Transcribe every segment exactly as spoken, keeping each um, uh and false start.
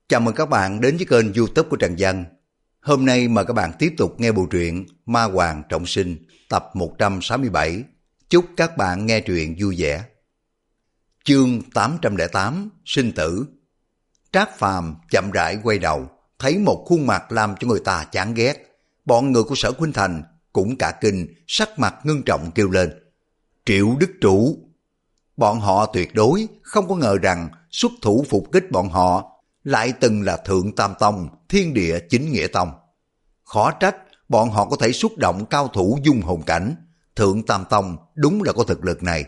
Chào mừng các bạn đến với kênh YouTube của Trần Văn. Hôm nay mời các bạn tiếp tục nghe bộ truyện Ma Hoàng Trọng Sinh tập một trăm sáu mươi bảy. Chúc các bạn nghe truyện vui vẻ. Chương tám trăm lẻ tám Sinh tử. Trác Phàm chậm rãi quay đầu, thấy một khuôn mặt làm cho người ta chán ghét. Bọn người của Sở Khuynh Thành cũng cả kinh, sắc mặt ngưng trọng kêu lên: Triệu Đức Trụ! Bọn họ tuyệt đối không có ngờ rằng xuất thủ phục kích bọn họ lại từng là Thượng Tam Tông, Thiên Địa Chính Nghĩa Tông. Khó trách bọn họ có thể xúc động cao thủ dung hồn cảnh. Thượng Tam Tông đúng là có thực lực này.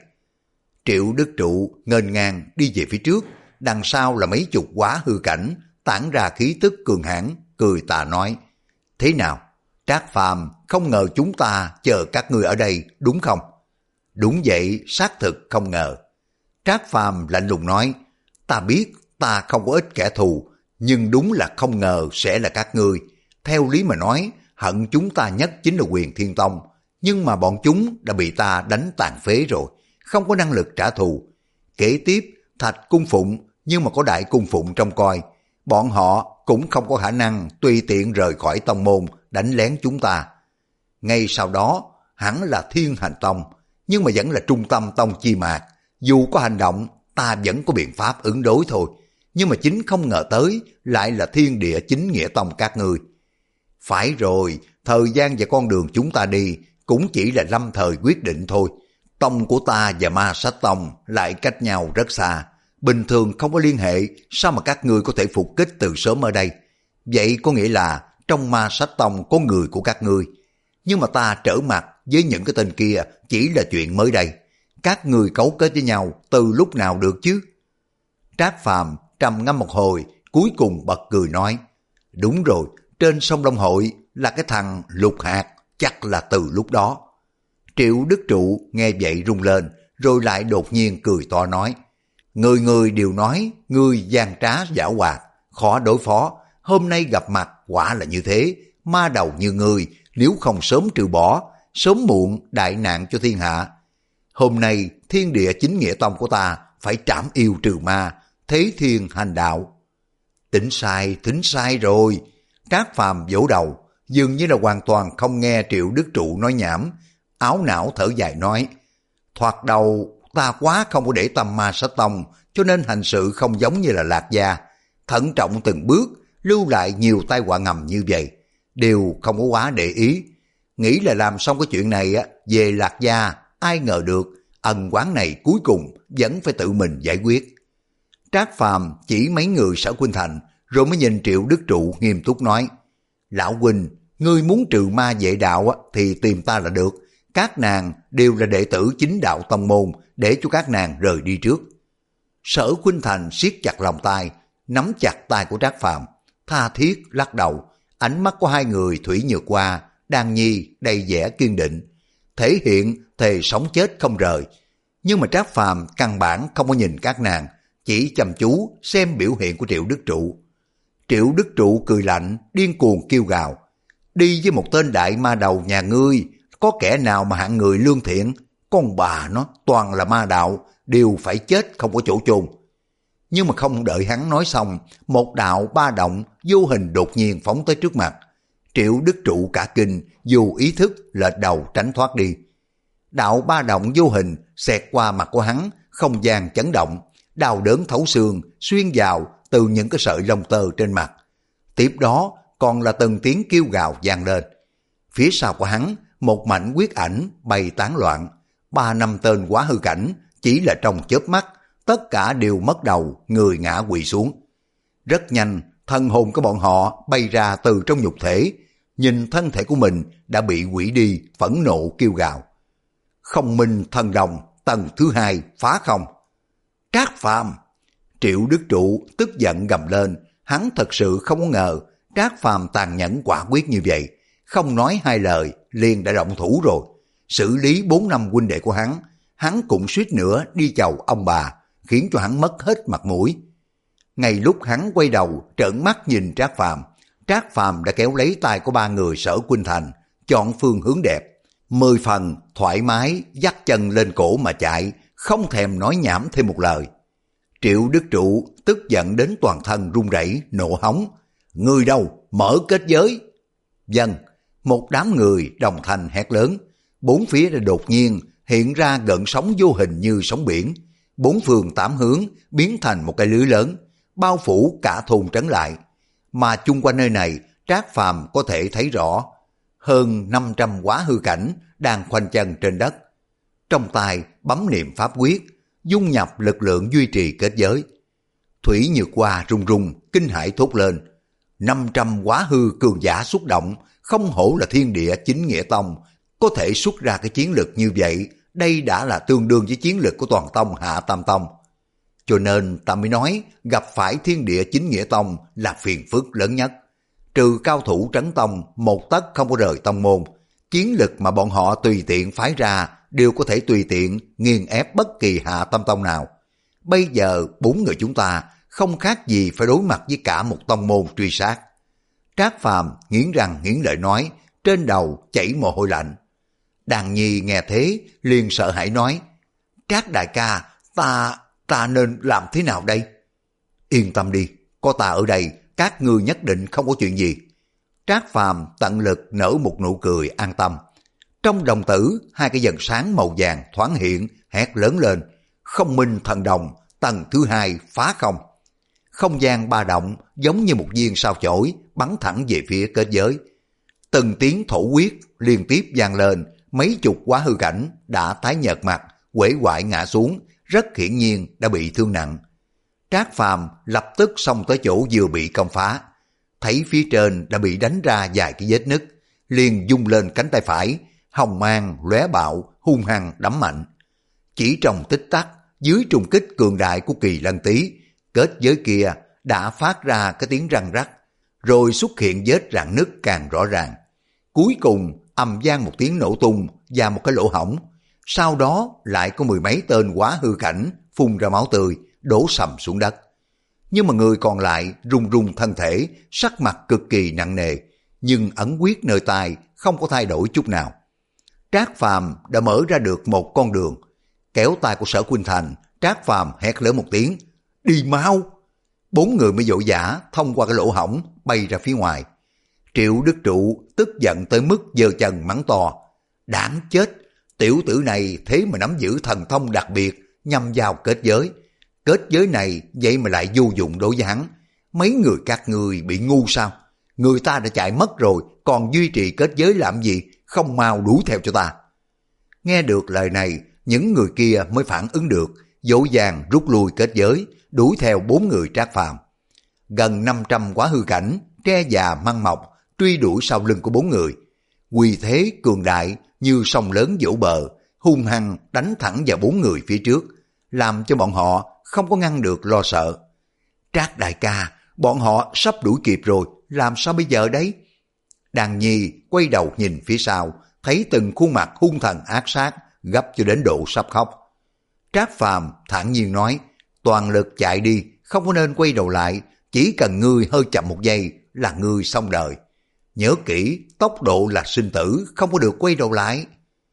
Triệu Đức Trụ nghênh ngang đi về phía trước, đằng sau là mấy chục quá hư cảnh tản ra khí tức cường hãn, cười tà nói: Thế nào, Trác Phàm không ngờ chúng ta chờ các ngươi ở đây đúng không? Đúng vậy, xác thực không ngờ. Trác Phàm lạnh lùng nói: Ta biết ta không có ít kẻ thù, nhưng đúng là không ngờ sẽ là các ngươi. Theo lý mà nói, hận chúng ta nhất chính là Huyền Thiên Tông, nhưng mà bọn chúng đã bị ta đánh tàn phế rồi, không có năng lực trả thù. Kế tiếp, Thạch Cung Phụng, nhưng mà có Đại Cung Phụng trông coi, bọn họ cũng không có khả năng tùy tiện rời khỏi tông môn đánh lén chúng ta. Ngay sau đó, hẳn là Thiên Hành Tông, nhưng mà vẫn là trung tâm tông chi mạc. Dù có hành động, ta vẫn có biện pháp ứng đối thôi. Nhưng mà chính không ngờ tới lại là Thiên Địa Chính Nghĩa Tông các ngươi. Phải rồi, thời gian và con đường chúng ta đi cũng chỉ là lâm thời quyết định thôi. Tông của ta và Ma Sách Tông lại cách nhau rất xa, bình thường không có liên hệ, sao mà các ngươi có thể phục kích từ sớm ở đây? Vậy có nghĩa là trong Ma Sách Tông có người của các ngươi. Nhưng mà ta trở mặt với những cái tên kia chỉ là chuyện mới đây. Các người cấu kết với nhau từ lúc nào được chứ? Trác Phàm trầm ngâm một hồi, cuối cùng bật cười nói: Đúng rồi, trên sông Long Hội là cái thằng Lục Hạt, chắc là từ lúc đó. Triệu Đức Trụ nghe vậy rung lên, rồi lại đột nhiên cười to nói: Người người đều nói ngươi gian trá giảo hoạt, khó đối phó. Hôm nay gặp mặt quả là như thế. Ma đầu như ngươi, nếu không sớm trừ bỏ, sớm muộn đại nạn cho thiên hạ. Hôm nay Thiên Địa Chính Nghĩa Tông của ta phải trảm yêu trừ ma, thế thiên hành đạo. Tính sai, tính sai rồi. Trác Phàm vỗ đầu, dường như là hoàn toàn không nghe Triệu Đức Trụ nói nhảm, áo não thở dài nói: Thoạt đầu ta quá không có để tâm Ma Sách Tông, cho nên hành sự không giống như là Lạc Gia, thận trọng từng bước, lưu lại nhiều tai họa ngầm như vậy, đều không có quá để ý. Nghĩ là làm xong cái chuyện này á, về Lạc Gia, ai ngờ được ân oán này cuối cùng vẫn phải tự mình giải quyết. Trác Phàm chỉ mấy người Sở Khuynh Thành, rồi mới nhìn Triệu Đức Trụ nghiêm túc nói: Lão huynh, ngươi muốn trừ ma vệ đạo á, thì tìm ta là được. Các nàng đều là đệ tử chính đạo tông môn, để cho các nàng rời đi trước. Sở Khuynh Thành siết chặt lòng tay, nắm chặt tay của Trác Phàm, tha thiết lắc đầu. Ánh mắt của hai người Thủy Nhược Hoa, Đan Nhi đầy vẻ kiên định, thể hiện thề sống chết không rời. Nhưng mà Trác Phàm căn bản không có nhìn các nàng, chỉ chăm chú xem biểu hiện của Triệu Đức Trụ. Triệu Đức Trụ cười lạnh, điên cuồng kêu gào: Đi với một tên đại ma đầu nhà ngươi, có kẻ nào mà hạng người lương thiện? Con bà nó toàn là ma đạo, đều phải chết không có chỗ chôn. Nhưng mà không đợi hắn nói xong, một đạo ba động vô hình đột nhiên phóng tới trước mặt. Triệu Đức Trụ cả kinh, dù ý thức lệch đầu tránh thoát đi. Đạo ba động vô hình xẹt qua mặt của hắn, không gian chấn động, đau đớn thấu xương xuyên vào từ những cái sợi lông tơ trên mặt. Tiếp đó còn là từng tiếng kêu gào vang lên. Phía sau của hắn, một mảnh huyết ảnh bay tán loạn. Ba năm tên quá hư cảnh chỉ là trong chớp mắt, tất cả đều mất đầu, người ngã quỵ xuống. Rất nhanh, thân hồn của bọn họ bay ra từ trong nhục thể, nhìn thân thể của mình đã bị hủy đi, phẫn nộ kêu gào: Không minh thần đồng, tầng thứ hai phá không. Trác Phàm! Triệu Đức Trụ tức giận gầm lên, hắn thật sự không có ngờ Trác Phàm tàn nhẫn quả quyết như vậy, không nói hai lời liền đã động thủ rồi. Xử lý bốn năm huynh đệ của hắn, hắn cũng suýt nữa đi chầu ông bà, khiến cho hắn mất hết mặt mũi. Ngay lúc hắn quay đầu trợn mắt nhìn Trác Phàm, Trác Phàm đã kéo lấy tay của ba người Sở Khuynh Thành, chọn phương hướng đẹp, mười phần thoải mái dắt chân lên cổ mà chạy, không thèm nói nhảm thêm một lời. Triệu Đức Trụ tức giận đến toàn thân run rẩy, nộ hống. Người đâu, mở kết giới. Dân, một đám người đồng thanh hét lớn. Bốn phía đã đột nhiên hiện ra gợn sóng vô hình như sóng biển. Bốn phương tám hướng biến thành một cái lưới lớn, bao phủ cả thôn trấn lại. Mà chung quanh nơi này, Trác Phàm có thể thấy rõ hơn năm trăm hóa hư cảnh đang khoanh chân trên đất. Trong tay bấm niệm pháp quyết, dung nhập lực lượng duy trì kết giới. Thủy Nhược Hoa run run, kinh hãi thốt lên. năm trăm hóa hư cường giả xuất động, không hổ là thiên địa chính nghĩa tông, có thể xuất ra cái chiến lực như vậy, đây đã là tương đương với chiến lực của toàn tông Hạ Tam Tông. Cho nên ta mới nói, gặp phải thiên địa chính nghĩa tông là phiền phức lớn nhất. Trừ cao thủ trấn tông, một tấc không có rời tông môn, chiến lực mà bọn họ tùy tiện phái ra đều có thể tùy tiện nghiền ép bất kỳ Hạ Tam Tông nào. Bây giờ bốn người chúng ta không khác gì phải đối mặt với cả một tông môn truy sát. Trác Phàm nghiến răng nghiến lợi nói, trên đầu chảy mồ hôi lạnh. Đàn Nhi nghe thế liền sợ hãi nói, Trác đại ca, ta, ta nên làm thế nào đây? Yên tâm đi, có ta ở đây, các ngươi nhất định không có chuyện gì. Trác Phàm tận lực nở một nụ cười an tâm. Trong đồng tử, hai cái dần sáng màu vàng thoáng hiện, hét lớn lên, không minh thần đồng, tầng thứ hai phá không. Không gian ba động giống như một viên sao chổi bắn thẳng về phía kết giới. Từng tiếng thổ quyết liên tiếp vang lên, mấy chục hóa hư cảnh đã tái nhợt mặt, uể oải ngã xuống, rất hiển nhiên đã bị thương nặng. Trác Phàm lập tức xông tới chỗ vừa bị công phá, thấy phía trên đã bị đánh ra vài cái vết nứt, liền dung lên cánh tay phải, hồng mang lóe bạo, hung hăng đấm mạnh. Chỉ trong tích tắc, dưới trùng kích cường đại của Kỳ Lân Tý, kết giới kia đã phát ra cái tiếng răng rắc, rồi xuất hiện vết rạn nứt càng rõ ràng. Cuối cùng ầm vang một tiếng nổ tung và một cái lỗ hổng, sau đó lại có mười mấy tên hóa hư cảnh phun ra máu tươi, đổ sầm xuống đất. Nhưng mà người còn lại run run thân thể, sắc mặt cực kỳ nặng nề, nhưng ẩn quyết nơi tai không có thay đổi chút nào. Trác Phàm đã mở ra được một con đường, kéo tay của Sở Khuynh Thành, Trác Phàm hét lớn một tiếng, đi mau! Bốn người mới vội vã thông qua cái lỗ hổng bay ra phía ngoài. Triệu Đức Trụ tức giận tới mức giơ chân mắng to, đáng chết, tiểu tử này thế mà nắm giữ thần thông đặc biệt nhằm vào kết giới. Kết giới này vậy mà lại vô dụng đối với hắn. Mấy người các người bị ngu sao? Người ta đã chạy mất rồi, còn duy trì kết giới làm gì? Không mau đuổi theo cho ta. Nghe được lời này, những người kia mới phản ứng được, dỗ dàng rút lui kết giới, đuổi theo bốn người Trác Phàm. Gần năm trăm hóa hư cảnh, tre già măng mọc, truy đuổi sau lưng của bốn người. Quỳ thế cường đại như sông lớn vỗ bờ, hung hăng đánh thẳng vào bốn người phía trước, làm cho bọn họ không có ngăn được lo sợ. Trác đại ca, bọn họ sắp đuổi kịp rồi, làm sao bây giờ đấy? Đàn Nhi quay đầu nhìn phía sau, thấy từng khuôn mặt hung thần ác sát, gấp cho đến độ sắp khóc. Trác Phàm thản nhiên nói, toàn lực chạy đi, không có nên quay đầu lại, chỉ cần ngươi hơi chậm một giây là ngươi xong đời. Nhớ kỹ, tốc độ là sinh tử, không có được quay đầu lại.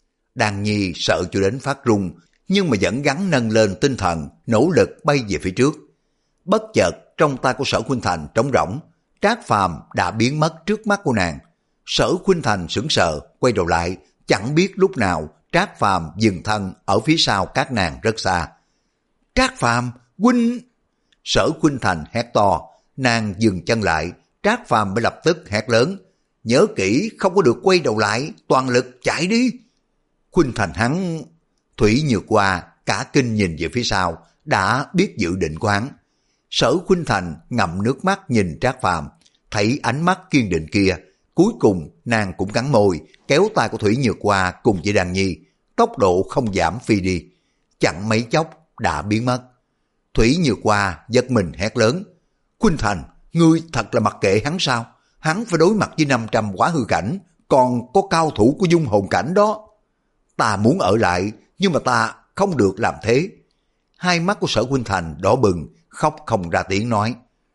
Đàn Nhi sợ cho đến phát run, nhưng mà vẫn gắng nâng lên tinh thần, nỗ lực bay về phía trước. Bất chợt, trong tay của Sở Khuynh Thành trống rỗng, Trác Phàm đã biến mất trước mắt của nàng. Sở Khuynh Thành sững sờ, quay đầu lại, chẳng biết lúc nào Trác Phàm dừng thân ở phía sau các nàng rất xa. Trác Phàm, huynh! Sở Khuynh Thành hét to, nàng dừng chân lại, Trác Phàm mới lập tức hét lớn, nhớ kỹ không có được quay đầu lại, toàn lực chạy đi. Khuynh Thành hắn... Thủy Nhược Hoa cả kinh nhìn về phía sau, đã biết dự định của hắn. Sở Khuynh Thành ngậm nước mắt nhìn Trác Phàm, thấy ánh mắt kiên định kia, cuối cùng nàng cũng cắn môi, kéo tay của Thủy Nhược Hoa cùng với Đàn Nhi, tốc độ không giảm phi đi, chẳng mấy chốc đã biến mất. Thủy Nhược Hoa giật mình hét lớn, Khuynh Thành, ngươi thật là mặc kệ hắn sao? Hắn phải đối mặt với năm trăm hóa hư cảnh, còn có cao thủ của dung hồn cảnh đó. Ta muốn ở lại, nhưng mà ta không được làm thế. Hai mắt của Sở Khuynh Thành đỏ bừng, khóc không ra tiếng nói,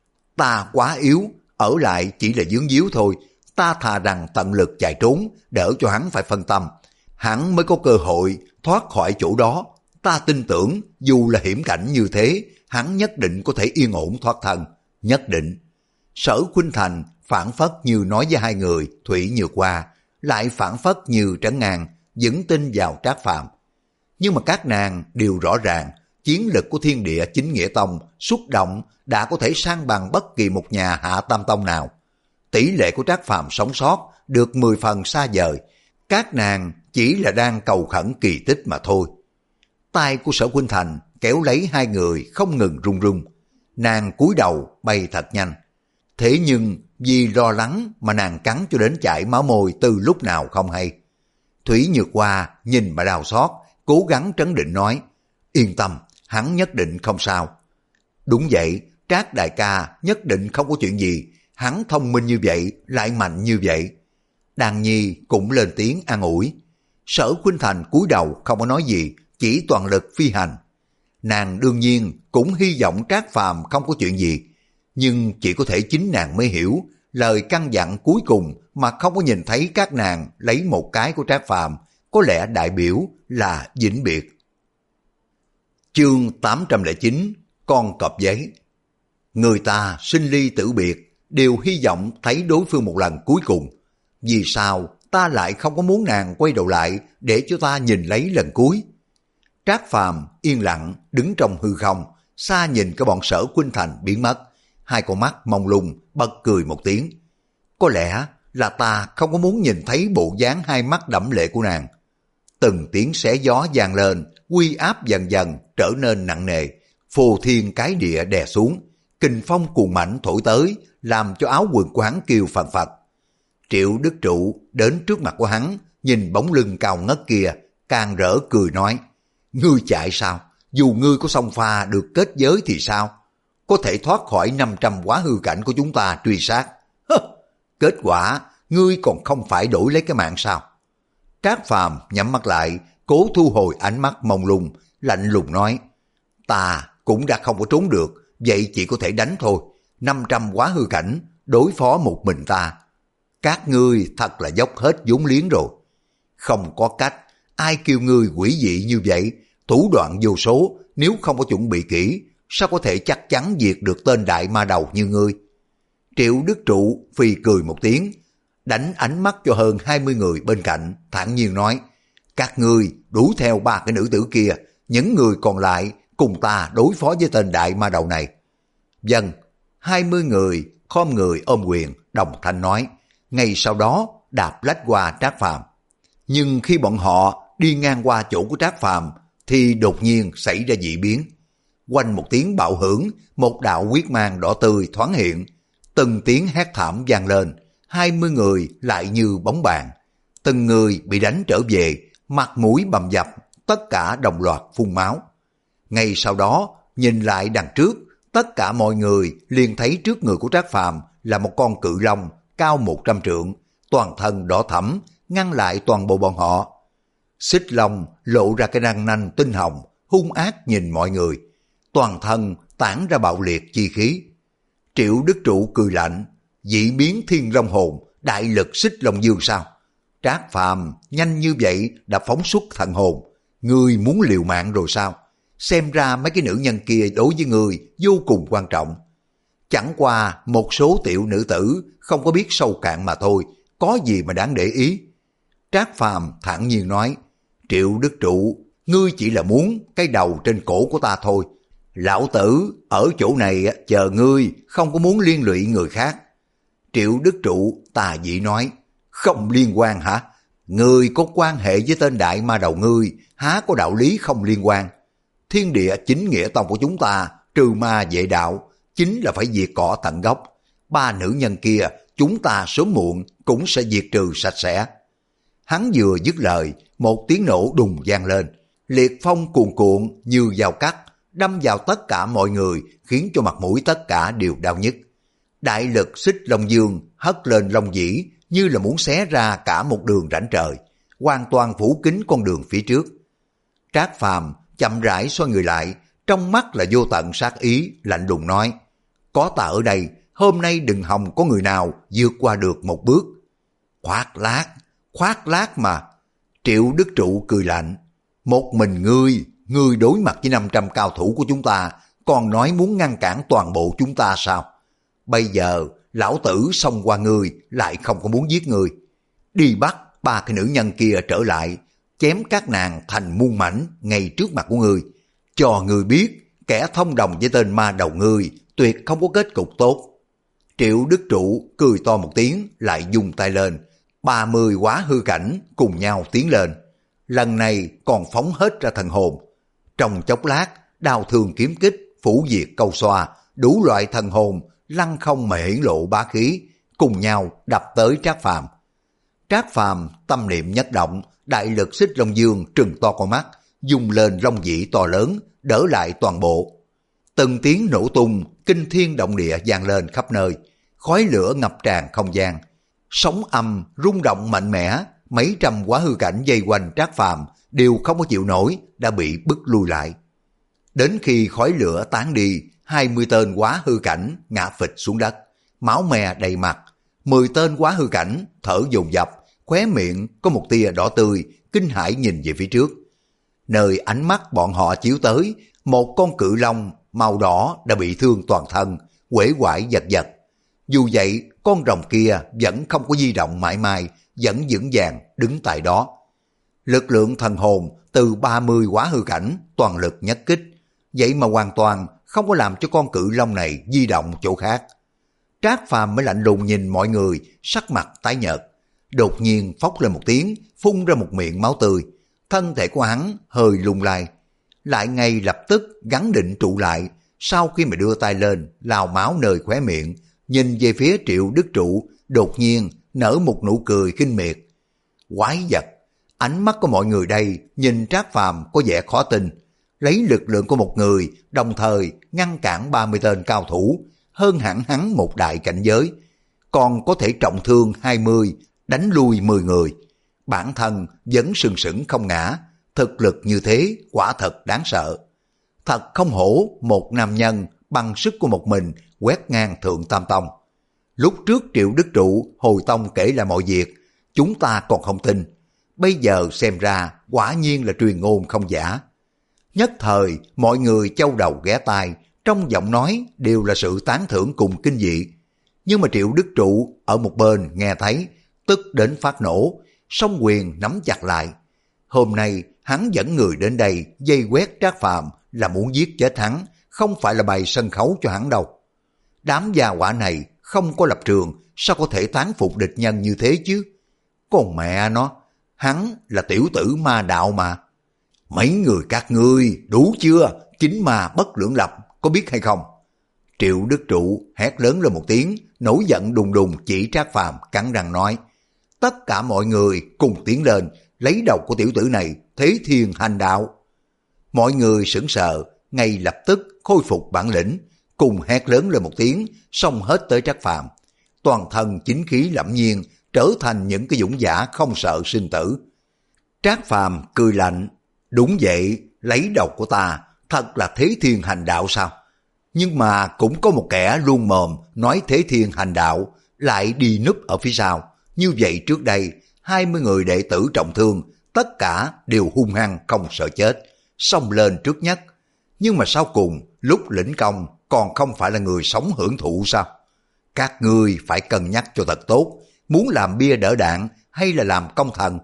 ta quá yếu, ở lại chỉ là dướng díu thôi, ta thà rằng tận lực chạy trốn, đỡ cho hắn phải phân tâm. Hắn mới có cơ hội thoát khỏi chỗ đó. Ta tin tưởng, dù là hiểm cảnh như thế, hắn nhất định có thể yên ổn thoát thân, nhất định. Sở Khuynh Thành phản phất như nói với hai người Thủy Nhược Hoa, lại phản phất như trấn ngang, vững tin vào Trác Phàm. Nhưng mà các nàng đều rõ ràng, chiến lực của Thiên Địa Chính Nghĩa Tông xuất động đã có thể san bằng bất kỳ một nhà Hạ Tam Tông nào. Tỷ lệ của Trác Phàm sống sót được mười phần xa vời, các nàng chỉ là đang cầu khẩn kỳ tích mà thôi. Tay của Sở Khuynh Thành kéo lấy hai người không ngừng run run, nàng cúi đầu bay thật nhanh. Thế nhưng vì lo lắng mà nàng cắn cho đến chảy máu môi từ lúc nào không hay. Thủy Nhược Hoa nhìn bà đau xót, cố gắng trấn định nói, yên tâm, hắn nhất định không sao. Đúng vậy, Trác đại ca nhất định không có chuyện gì, hắn thông minh như vậy, lại mạnh như vậy. Đàn Nhi cũng lên tiếng an ủi. Sở Khuynh Thành cúi đầu không có nói gì, chỉ toàn lực phi hành. Nàng đương nhiên cũng hy vọng Trác Phàm không có chuyện gì, nhưng chỉ có thể chính nàng mới hiểu lời căn dặn cuối cùng mà không có nhìn thấy các nàng lấy một cái của Trác Phàm, có lẽ đại biểu là vĩnh biệt. Chương tám trăm lẻ chín, con cọp giấy. Người ta sinh ly tử biệt, đều hy vọng thấy đối phương một lần cuối cùng. Vì sao ta lại không có muốn nàng quay đầu lại để cho ta nhìn lấy lần cuối? Trác Phàm yên lặng đứng trong hư không, xa nhìn cái bọn Sở Khuynh Thành biến mất, hai con mắt mông lung bật cười một tiếng. Có lẽ là ta không có muốn nhìn thấy bộ dáng hai mắt đẫm lệ của nàng. Từng tiếng xé gió vang lên, uy áp dần dần trở nên nặng nề, phô thiên cái địa đè xuống, kình phong cuồng mãnh thổi tới, làm cho áo quần của hắn kêu phần phật. Triệu Đức Trụ đến trước mặt của hắn, nhìn bóng lưng cao ngất kia, càng rỡ cười nói, ngươi chạy sao? Dù ngươi có xông pha được kết giới thì sao? Có thể thoát khỏi năm trăm quá hư cảnh của chúng ta truy sát. Hơ, kết quả, ngươi còn không phải đổi lấy cái mạng sao? Trác Phàm nhắm mắt lại, cố thu hồi ánh mắt mông lung, lạnh lùng nói, ta cũng đã không có trốn được, vậy chỉ có thể đánh thôi. năm trăm quá hư cảnh, đối phó một mình ta. Các ngươi thật là dốc hết vốn liếng rồi. Không có cách, ai kêu ngươi quỷ dị như vậy, thủ đoạn vô số, nếu không có chuẩn bị kỹ, sao có thể chắc chắn diệt được tên đại ma đầu như ngươi? Triệu Đức Trụ phì cười một tiếng, đánh ánh mắt cho hơn hai mươi người bên cạnh, thản nhiên nói, các ngươi đuổi theo ba cái nữ tử kia, những người còn lại cùng ta đối phó với tên đại ma đầu này. Vâng, hai mươi người khom người ôm quyền, đồng thanh nói, ngay sau đó đạp lách qua Trác Phàm. Nhưng khi bọn họ đi ngang qua chỗ của Trác Phàm thì đột nhiên xảy ra dị biến. Quanh một tiếng bạo hưởng, một đạo huyết mang đỏ tươi thoáng hiện, từng tiếng hét thảm vang lên, hai mươi người lại như bóng bàn. Từng người bị đánh trở về, mặt mũi bầm dập, tất cả đồng loạt phun máu. Ngay sau đó, nhìn lại đằng trước, tất cả mọi người liền thấy trước người của Trác Phàm là một con cự long cao một trăm trượng, toàn thân đỏ thẫm, ngăn lại toàn bộ bọn họ. Xích long lộ ra cái răng nanh tinh hồng, hung ác nhìn mọi người, toàn thân tản ra bạo liệt chi khí. Triệu Đức Trụ cười lạnh, dị biến thiên long hồn, đại lực xích long dương sao? Trác Phàm nhanh như vậy đã phóng xuất thần hồn, ngươi muốn liều mạng rồi sao? Xem ra mấy cái nữ nhân kia đối với ngươi vô cùng quan trọng. Chẳng qua một số tiểu nữ tử không có biết sâu cạn mà thôi, có gì mà đáng để ý. Trác Phàm thản nhiên nói, Triệu Đức Trụ, ngươi chỉ là muốn cái đầu trên cổ của ta thôi. Lão tử ở chỗ này chờ ngươi, không có muốn liên lụy người khác. Triệu Đức Trụ tà dị nói, không liên quan hả? Ngươi có quan hệ với tên đại ma đầu ngươi, há có đạo lý không liên quan? Thiên Địa Chính Nghĩa Tông của chúng ta, trừ ma vệ đạo, chính là phải diệt cỏ tận gốc. Ba nữ nhân kia, chúng ta sớm muộn cũng sẽ diệt trừ sạch sẽ. Hắn vừa dứt lời, một tiếng nổ đùng vang lên, liệt phong cuồn cuộn như dao cắt, đâm vào tất cả mọi người, khiến cho mặt mũi tất cả đều đau nhức. Đại lực xích long dương hất lên long dĩ, như là muốn xé ra cả một đường rãnh trời, hoàn toàn phủ kín con đường phía trước. Trác Phàm chậm rãi xoay người lại, trong mắt là vô tận sát ý, lạnh lùng nói, có ta ở đây, hôm nay đừng hòng có người nào vượt qua được một bước. Khoác lác, khoác lác mà. Triệu Đức Trụ cười lạnh, một mình ngươi, ngươi đối mặt với năm trăm cao thủ của chúng ta, còn nói muốn ngăn cản toàn bộ chúng ta sao? Bây giờ lão tử xông qua ngươi lại không có muốn giết ngươi. Đi bắt ba cái nữ nhân kia trở lại, chém các nàng thành muôn mảnh ngay trước mặt của ngươi. Cho ngươi biết, kẻ thông đồng với tên ma đầu ngươi tuyệt không có kết cục tốt. Triệu Đức Trụ cười to một tiếng, lại dùng tay lên. Ba mươi quá hư cảnh cùng nhau tiến lên. Lần này còn phóng hết ra thần hồn. Trong chốc lát, đao thương kiếm kích, phủ diệt câu xoa, đủ loại thần hồn, lăng không mà hiển lộ bá khí, cùng nhau đập tới Trác Phàm. Trác Phàm tâm niệm nhất động, đại lực xích long dương trừng to con mắt, dùng lên long dĩ to lớn, đỡ lại toàn bộ. Từng tiếng nổ tung, kinh thiên động địa vang lên khắp nơi, khói lửa ngập tràn không gian, sóng âm rung động mạnh mẽ, mấy trăm quá hư cảnh dây quanh Trác Phàm đều không có chịu nổi, đã bị bức lui lại. Đến khi khói lửa tán đi, hai mươi tên quá hư cảnh ngã phịch xuống đất, máu me đầy mặt. mười tên quá hư cảnh thở dồn dập, khóe miệng có một tia đỏ tươi, kinh hãi nhìn về phía trước. Nơi ánh mắt bọn họ chiếu tới, một con cự long màu đỏ đã bị thương toàn thân, uể oải giật giật. Dù vậy, con rồng kia vẫn không có di động mãi mai, vẫn vững vàng đứng tại đó. Lực lượng thần hồn từ ba mươi quá hư cảnh toàn lực nhất kích, vậy mà hoàn toàn không có làm cho con cự long này di động chỗ khác. Trác Phàm mới lạnh lùng nhìn mọi người, sắc mặt tái nhợt. Đột nhiên phốc lên một tiếng, phun ra một miệng máu tươi. Thân thể của hắn hơi lung lay, lại ngay lập tức gắn định trụ lại. Sau khi mà đưa tay lên, lao máu nơi khóe miệng, nhìn về phía Triệu Đức Trụ, đột nhiên nở một nụ cười khinh miệt. Quái vật! Ánh mắt của mọi người đây nhìn Trác Phàm có vẻ khó tin. Lấy lực lượng của một người, đồng thời ngăn cản ba mươi tên cao thủ, hơn hẳn hắn một đại cảnh giới, còn có thể trọng thương hai mươi, đánh lui mười người. Bản thân vẫn sừng sững không ngã, thực lực như thế quả thật đáng sợ. Thật không hổ một nam nhân bằng sức của một mình quét ngang Thượng Tam Tông. Lúc trước Triệu Đức Trụ hồi tông kể lại mọi việc, chúng ta còn không tin. Bây giờ xem ra quả nhiên là truyền ngôn không giả. Nhất thời mọi người châu đầu ghé tai, trong giọng nói đều là sự tán thưởng cùng kinh dị. Nhưng mà Triệu Đức Trụ ở một bên nghe thấy, tức đến phát nổ, song quyền nắm chặt lại. Hôm nay hắn dẫn người đến đây vây quét Trác Phàm là muốn giết chết hắn, không phải là bày sân khấu cho hắn đâu. Đám gia hỏa này không có lập trường, sao có thể tán phục địch nhân như thế chứ? Còn mẹ nó, hắn là tiểu tử ma đạo mà. Mấy người các ngươi đủ chưa? Chính ma bất lưỡng lập, có biết hay không? Triệu Đức Trụ hét lớn lên một tiếng, nổi giận đùng đùng chỉ Trác Phàm, cắn răng nói. Tất cả mọi người cùng tiến lên, lấy đầu của tiểu tử này, thế thiên hành đạo. Mọi người sững sờ, ngay lập tức khôi phục bản lĩnh, cùng hét lớn lên một tiếng, xông hết tới Trác Phàm. Toàn thân chính khí lẫm nhiên, trở thành những cái dũng giả không sợ sinh tử. Trác Phàm cười lạnh, đúng vậy, lấy đầu của ta, thật là thế thiên hành đạo sao? Nhưng mà cũng có một kẻ luôn mồm nói thế thiên hành đạo, lại đi núp ở phía sau. Như vậy trước đây, hai mươi người đệ tử trọng thương, tất cả đều hung hăng không sợ chết, xông lên trước nhất. Nhưng mà sau cùng, lúc lĩnh công còn không phải là người sống hưởng thụ sao? Các ngươi phải cân nhắc cho thật tốt, muốn làm bia đỡ đạn hay là làm công thần?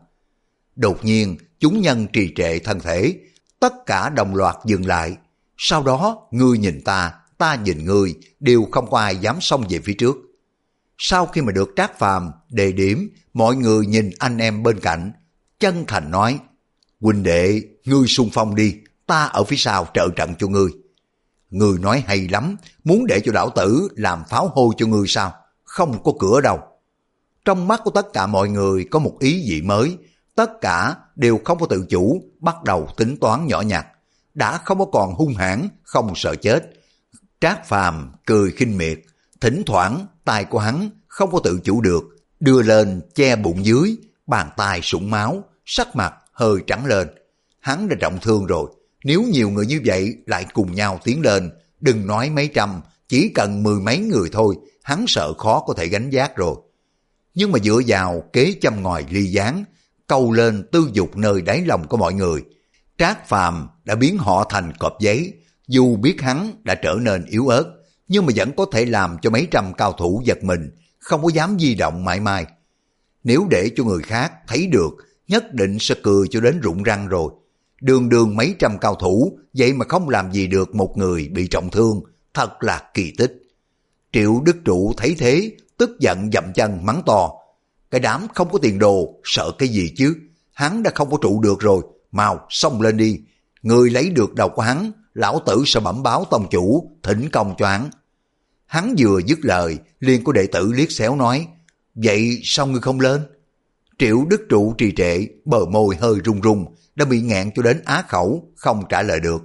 Đột nhiên, chúng nhân trì trệ thân thể, tất cả đồng loạt dừng lại. Sau đó, ngươi nhìn ta, ta nhìn ngươi, đều không có ai dám xông về phía trước. Sau khi mà được Trác Phàm đề điểm, mọi người nhìn anh em bên cạnh, chân thành nói, huynh đệ, ngươi xung phong đi, ta ở phía sau trợ trận cho ngươi. Ngươi nói hay lắm, muốn để cho lão tử làm pháo hôi cho ngươi sao? Không có cửa đâu. Trong mắt của tất cả mọi người có một ý gì mới, tất cả đều không có tự chủ, bắt đầu tính toán nhỏ nhặt, đã không có còn hung hãn, không sợ chết. Trác Phàm cười khinh miệt, thỉnh thoảng tay của hắn không có tự chủ được, đưa lên che bụng dưới, bàn tay sũng máu, sắc mặt hơi trắng lên. Hắn đã trọng thương rồi, nếu nhiều người như vậy lại cùng nhau tiến lên, đừng nói mấy trăm, chỉ cần mười mấy người thôi, hắn sợ khó có thể gánh vác rồi. Nhưng mà dựa vào kế châm ngòi ly gián, câu lên tư dục nơi đáy lòng của mọi người, Trác Phàm đã biến họ thành cọp giấy, Dù biết hắn đã trở nên yếu ớt, nhưng mà vẫn có thể làm cho mấy trăm cao thủ giật mình, không có dám di động mãi mai. Nếu để cho người khác thấy được, nhất định sẽ cười cho đến rụng răng rồi. Đường đường mấy trăm cao thủ, vậy mà không làm gì được một người bị trọng thương, thật là kỳ tích. Triệu Đức Trụ thấy thế, tức giận dậm chân mắng to. Cái đám không có tiền đồ, sợ cái gì chứ? Hắn đã không có trụ được rồi, mau xông lên đi. Người lấy được đầu của hắn, lão tử sẽ bẩm báo tông chủ, thỉnh công cho hắn. Hắn vừa dứt lời, liền có đệ tử liếc xéo nói, vậy sao ngươi không lên? Triệu Đức Trụ trì trệ, bờ môi hơi run run, đã bị nghẹn cho đến á khẩu, không trả lời được.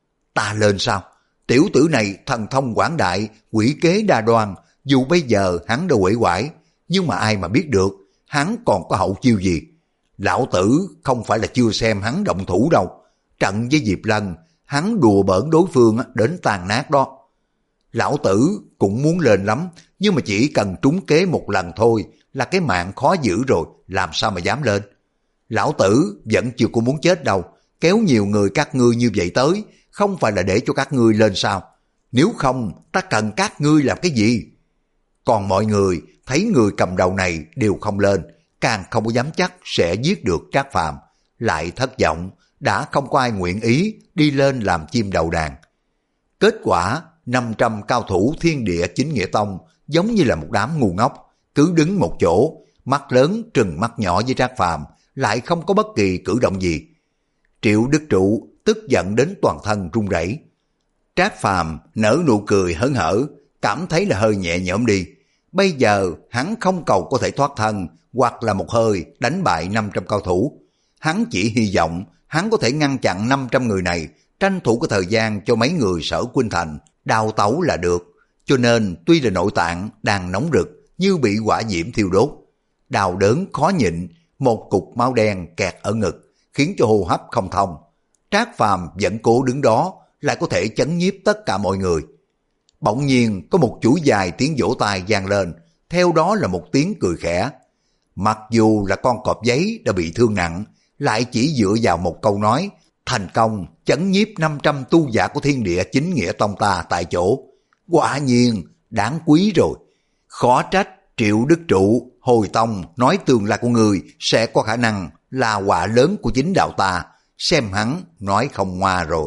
Ta lên sao? Tiểu tử này thần thông quảng đại, quỷ kế đa đoan, dù bây giờ hắn đã quể quải, nhưng mà ai mà biết được, hắn còn có hậu chiêu gì. Lão tử không phải là chưa xem hắn động thủ đâu. Trận với Diệp Lân, hắn đùa bỡn đối phương đến tàn nát đó. Lão tử cũng muốn lên lắm, nhưng mà chỉ cần trúng kế một lần thôi là cái mạng khó giữ rồi, làm sao mà dám lên. Lão tử vẫn chưa có muốn chết đâu, kéo nhiều người các ngươi như vậy tới, không phải là để cho các ngươi lên sao? Nếu không, ta cần các ngươi làm cái gì? Còn mọi người thấy người cầm đầu này đều không lên, càng không có dám chắc sẽ giết được Trác Phàm, lại thất vọng, đã không có ai nguyện ý đi lên làm chim đầu đàn. Kết quả, năm trăm cao thủ Thiên Địa Chính Nghĩa Tông giống như là một đám ngu ngốc, cứ đứng một chỗ, mắt lớn trừng mắt nhỏ với Trác Phàm, lại không có bất kỳ cử động gì. Triệu Đức Trụ tức giận đến toàn thân run rẩy. Trác Phàm nở nụ cười hớn hở, cảm thấy là hơi nhẹ nhõm đi. Bây giờ hắn không cầu có thể thoát thân, hoặc là một hơi đánh bại năm trăm cao thủ. Hắn chỉ hy vọng hắn có thể ngăn chặn năm trăm người này, tranh thủ cái thời gian cho mấy người Sở Khuynh Thành đào tẩu là được. Cho nên tuy là nội tạng đang nóng rực như bị hỏa diễm thiêu đốt, đau đớn khó nhịn, một cục máu đen kẹt ở ngực khiến cho hô hấp không thông. Trác Phàm vẫn cố đứng đó, lại có thể chấn nhiếp tất cả mọi người. Bỗng nhiên có một chuỗi dài tiếng vỗ tay vang lên, theo đó là một tiếng cười khẽ. Mặc dù là con cọp giấy đã bị thương nặng, lại chỉ dựa vào một câu nói, thành công chấn nhiếp năm trăm tu giả của Thiên Địa Chính Nghĩa Tông ta tại chỗ. Quả nhiên đáng quý rồi. Khó trách Triệu Đức Trụ hồi tông nói tương lai của người sẽ có khả năng là họa lớn của chính đạo ta, xem hắn nói không ngoa rồi.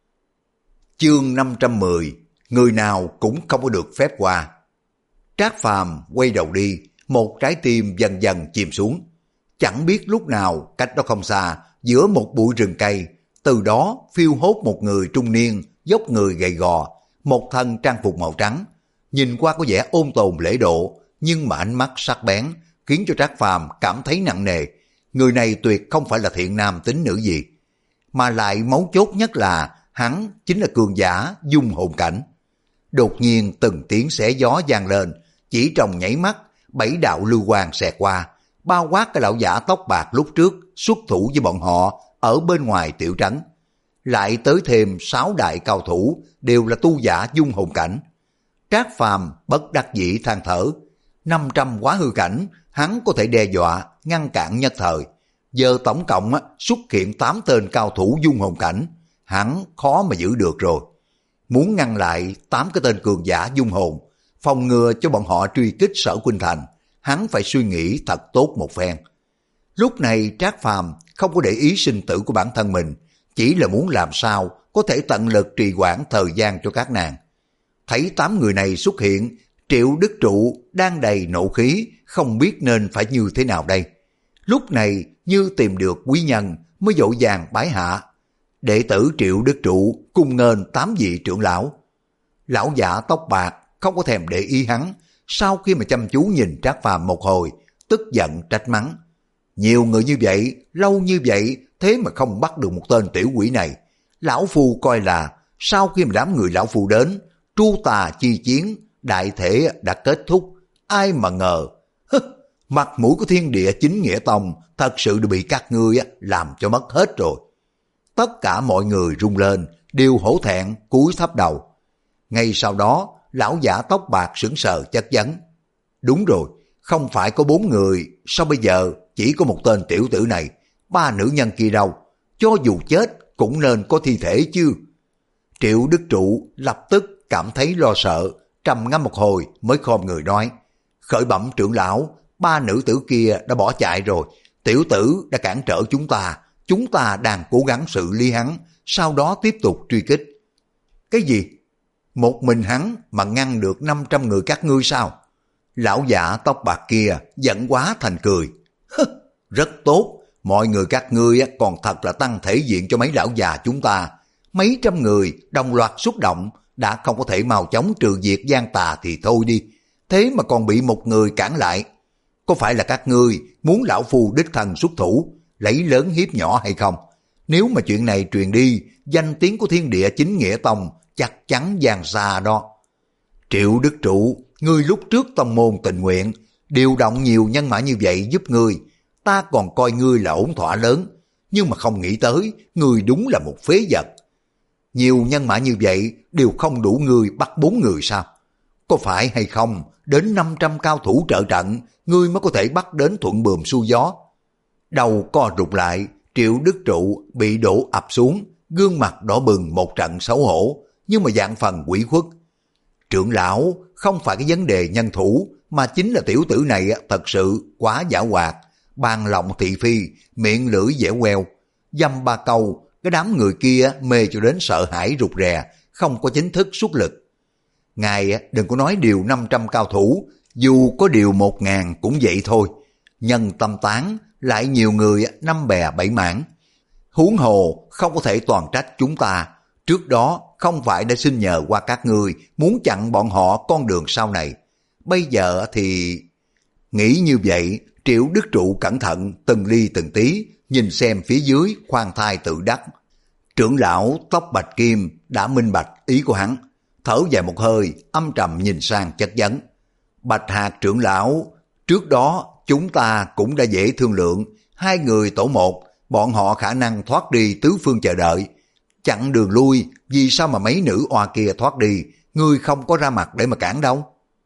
Chương năm trăm mười, người nào cũng không có được phép qua. Trác Phàm quay đầu đi, một trái tim dần dần chìm xuống. Chẳng biết lúc nào cách đó không xa, giữa một bụi rừng cây, từ đó phiêu hốt một người trung niên, dốc người gầy gò, một thân trang phục màu trắng, nhìn qua có vẻ ôn tồn lễ độ, nhưng mà ánh mắt sắc bén khiến cho Trác Phàm cảm thấy nặng nề. Người này tuyệt không phải là thiện nam tín nữ gì, mà lại mấu chốt nhất là hắn chính là cường giả dung hồn cảnh. Đột nhiên từng tiếng xé gió vang lên, chỉ trong nháy mắt, bảy đạo lưu quang xẹt qua, bao quát cái lão giả tóc bạc lúc trước xuất thủ với bọn họ ở bên ngoài tiểu trấn. Lại tới thêm sáu đại cao thủ đều là tu giả dung hồn cảnh. Trác Phàm bất đắc dĩ than thở, năm trăm quá hư cảnh, hắn có thể đe dọa, ngăn cản nhất thời. Giờ tổng cộng xuất hiện tám tên cao thủ dung hồn cảnh, hắn khó mà giữ được rồi. Muốn ngăn lại tám cái tên cường giả dung hồn, phòng ngừa cho bọn họ truy kích Sở Khuynh Thành, hắn phải suy nghĩ thật tốt một phen. Lúc này Trác Phàm không có để ý sinh tử của bản thân mình, chỉ là muốn làm sao có thể tận lực trì hoãn thời gian cho các nàng. Thấy tám người này xuất hiện, Triệu Đức Trụ đang đầy nộ khí, không biết nên phải như thế nào đây. Lúc này như tìm được quý nhân, mới vội vàng bái hạ. Đệ tử Triệu Đức Trụ cung nghênh tám vị trưởng lão. Lão giả tóc bạc không có thèm để ý hắn, sau khi mà chăm chú nhìn Trác Phàm một hồi, tức giận trách mắng. Nhiều người như vậy, lâu như vậy, thế mà không bắt được một tên tiểu quỷ này. Lão Phu coi là, sau khi mà đám người Lão Phu đến, tru tà chi chiến, đại thể đã kết thúc, ai mà ngờ. Hứ, mặt mũi của Thiên Địa Chính Nghĩa Tông thật sự đã bị các ngươi làm cho mất hết rồi. Tất cả mọi người rung lên, đều hổ thẹn cúi thấp đầu. Ngay sau đó, lão giả tóc bạc sững sờ chất vấn. Đúng rồi, không phải có bốn người, sao bây giờ chỉ có một tên tiểu tử này, ba nữ nhân kia đâu? Cho dù chết cũng nên có thi thể chứ. Triệu Đức Trụ lập tức cảm thấy lo sợ, trầm ngâm một hồi mới khom người nói: khởi bẩm trưởng lão, ba nữ tử kia đã bỏ chạy rồi, tiểu tử đã cản trở chúng ta, chúng ta đang cố gắng xử lý hắn, sau đó tiếp tục truy kích. Cái gì? Một mình hắn mà ngăn được năm trăm người các ngươi sao? Lão giả tóc bạc kia giận quá thành cười. Rất tốt, mọi người các ngươi còn thật là tăng thể diện cho mấy lão già chúng ta. Mấy trăm người đồng loạt xúc động, đã không có thể mau chóng trừ diệt gian tà thì thôi đi. Thế mà còn bị một người cản lại. Có phải là các ngươi muốn lão phu đích thân xuất thủ, lấy lớn hiếp nhỏ hay không? Nếu mà chuyện này truyền đi, danh tiếng của Thiên Địa Chính Nghĩa Tông chắc chắn vang xa đó. Triệu Đức Trụ, ngươi lúc trước tông môn tình nguyện, điều động nhiều nhân mã như vậy giúp ngươi, ta còn coi ngươi là ổn thỏa lớn, nhưng mà không nghĩ tới, ngươi đúng là một phế vật. Nhiều nhân mã như vậy đều không đủ ngươi bắt bốn người sao? Có phải hay không, đến năm trăm cao thủ trợ trận, ngươi mới có thể bắt đến thuận buồm xuôi gió. Đầu co rụt lại, Triệu Đức Trụ bị đổ ập xuống, gương mặt đỏ bừng một trận xấu hổ, nhưng mà dạng phần quỷ khuất. Trưởng lão, không phải cái vấn đề nhân thủ, mà chính là tiểu tử này thật sự quá giảo hoạt, bàn lòng thị phi, miệng lưỡi dẻo queo, dăm ba câu, cái đám người kia mê cho đến sợ hãi rụt rè, không có chính thức xuất lực. Ngài đừng có nói điều năm trăm cao thủ, dù có điều một ngàn cũng vậy thôi. Nhân tâm tán, lại nhiều người năm bè bảy mảng. Huống hồ không có thể toàn trách chúng ta. Trước đó không phải đã xin nhờ qua các ngươi muốn chặn bọn họ con đường sau này. Bây giờ thì... Nghĩ như vậy, Triệu Đức Trụ cẩn thận từng ly từng tí, nhìn xem phía dưới khoan thai tự đắc. Trưởng lão tóc bạch kim đã minh bạch ý của hắn, thở dài một hơi, âm trầm nhìn sang chất vấn. Bạch Hạc trưởng lão, trước đó chúng ta cũng đã dễ thương lượng, hai người tổ một, bọn họ khả năng thoát đi tứ phương chờ đợi. Chặn đường lui, vì sao mà mấy nữ oa kia thoát đi, ngươi không có ra mặt để mà cản đâu?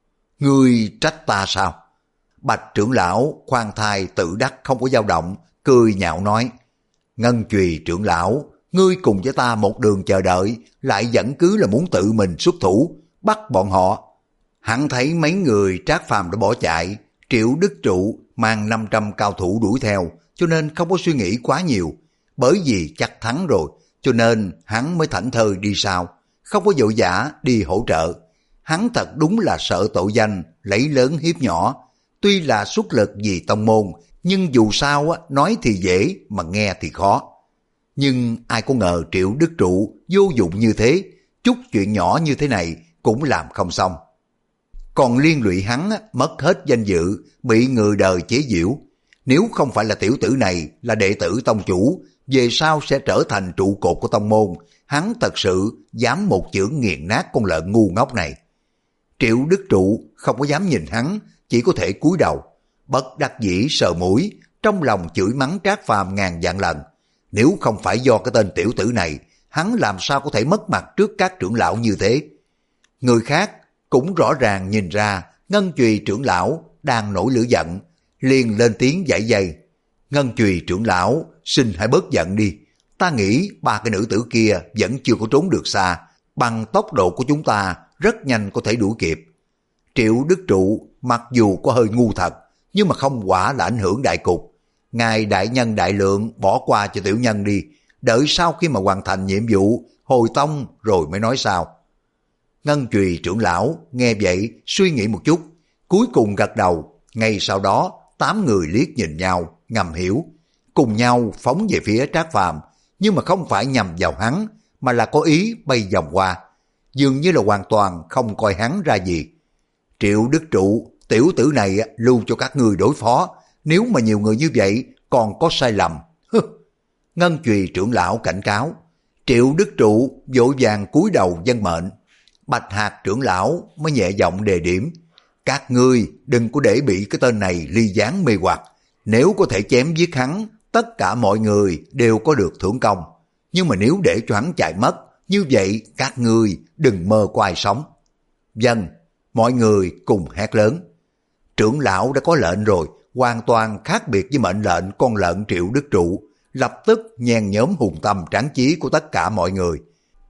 Ngươi trách ta sao? Bạch trưởng lão khoan thai tự đắc không có dao động, cười nhạo nói: Ngân Chùy trưởng lão, ngươi cùng với ta một đường chờ đợi, lại vẫn cứ là muốn tự mình xuất thủ, bắt bọn họ. Hắn thấy mấy người Trác Phàm đã bỏ chạy, Triệu Đức Trụ mang năm trăm cao thủ đuổi theo, cho nên không có suy nghĩ quá nhiều. Bởi vì chắc thắng rồi, cho nên hắn mới thảnh thơi đi sau, không có vội vã đi hỗ trợ. Hắn thật đúng là sợ tội danh, lấy lớn hiếp nhỏ. Tuy là xuất lực vì tông môn, nhưng dù sao á, nói thì dễ mà nghe thì khó. Nhưng ai có ngờ Triệu Đức Trụ vô dụng như thế, chút chuyện nhỏ như thế này cũng làm không xong. Còn liên lụy hắn á, mất hết danh dự, bị người đời chế giễu. Nếu không phải là tiểu tử này là đệ tử tông chủ, về sau sẽ trở thành trụ cột của tông môn, hắn thật sự dám một chưởng nghiền nát con lợn ngu ngốc này. Triệu Đức Trụ không có dám nhìn hắn, chỉ có thể cúi đầu, bất đắc dĩ sờ mũi, trong lòng chửi mắng Trác Phàm ngàn vạn lần. Nếu không phải do cái tên tiểu tử này, hắn làm sao có thể mất mặt trước các trưởng lão như thế? Người khác cũng rõ ràng nhìn ra Ngân Chùy trưởng lão đang nổi lửa giận, liền lên tiếng giải dây. Ngân Chùy trưởng lão, xin hãy bớt giận đi. Ta nghĩ ba cái nữ tử kia vẫn chưa có trốn được xa, bằng tốc độ của chúng ta rất nhanh có thể đuổi kịp. Triệu Đức Trụ mặc dù có hơi ngu thật, nhưng mà không quả là ảnh hưởng đại cục. Ngài đại nhân đại lượng bỏ qua cho tiểu nhân đi, đợi sau khi mà hoàn thành nhiệm vụ, hồi tông rồi mới nói sao. Ngân Chùy trưởng lão nghe vậy suy nghĩ một chút, cuối cùng gật đầu. Ngay sau đó tám người liếc nhìn nhau, ngầm hiểu, cùng nhau phóng về phía Trác Phàm, nhưng mà không phải nhằm vào hắn, mà là có ý bay vòng qua, dường như là hoàn toàn không coi hắn ra gì. Triệu Đức Trụ, tiểu tử này lưu cho các ngươi đối phó, nếu mà nhiều người như vậy còn có sai lầm. Ngân Chùy trưởng lão cảnh cáo. Triệu Đức Trụ vội vàng cúi đầu vâng mệnh. Bạch Hạc trưởng lão mới nhẹ giọng đề điểm: các ngươi đừng có để bị cái tên này ly gián mê hoặc. Nếu có thể chém giết hắn, tất cả mọi người đều có được thưởng công. Nhưng mà nếu để cho hắn chạy mất, như vậy các ngươi đừng mơ có ai sống. Vâng, mọi người cùng hét lớn. Trưởng lão đã có lệnh rồi, hoàn toàn khác biệt với mệnh lệnh con lợn Triệu Đức Trụ, lập tức nhen nhóm hùng tâm tráng chí của tất cả mọi người.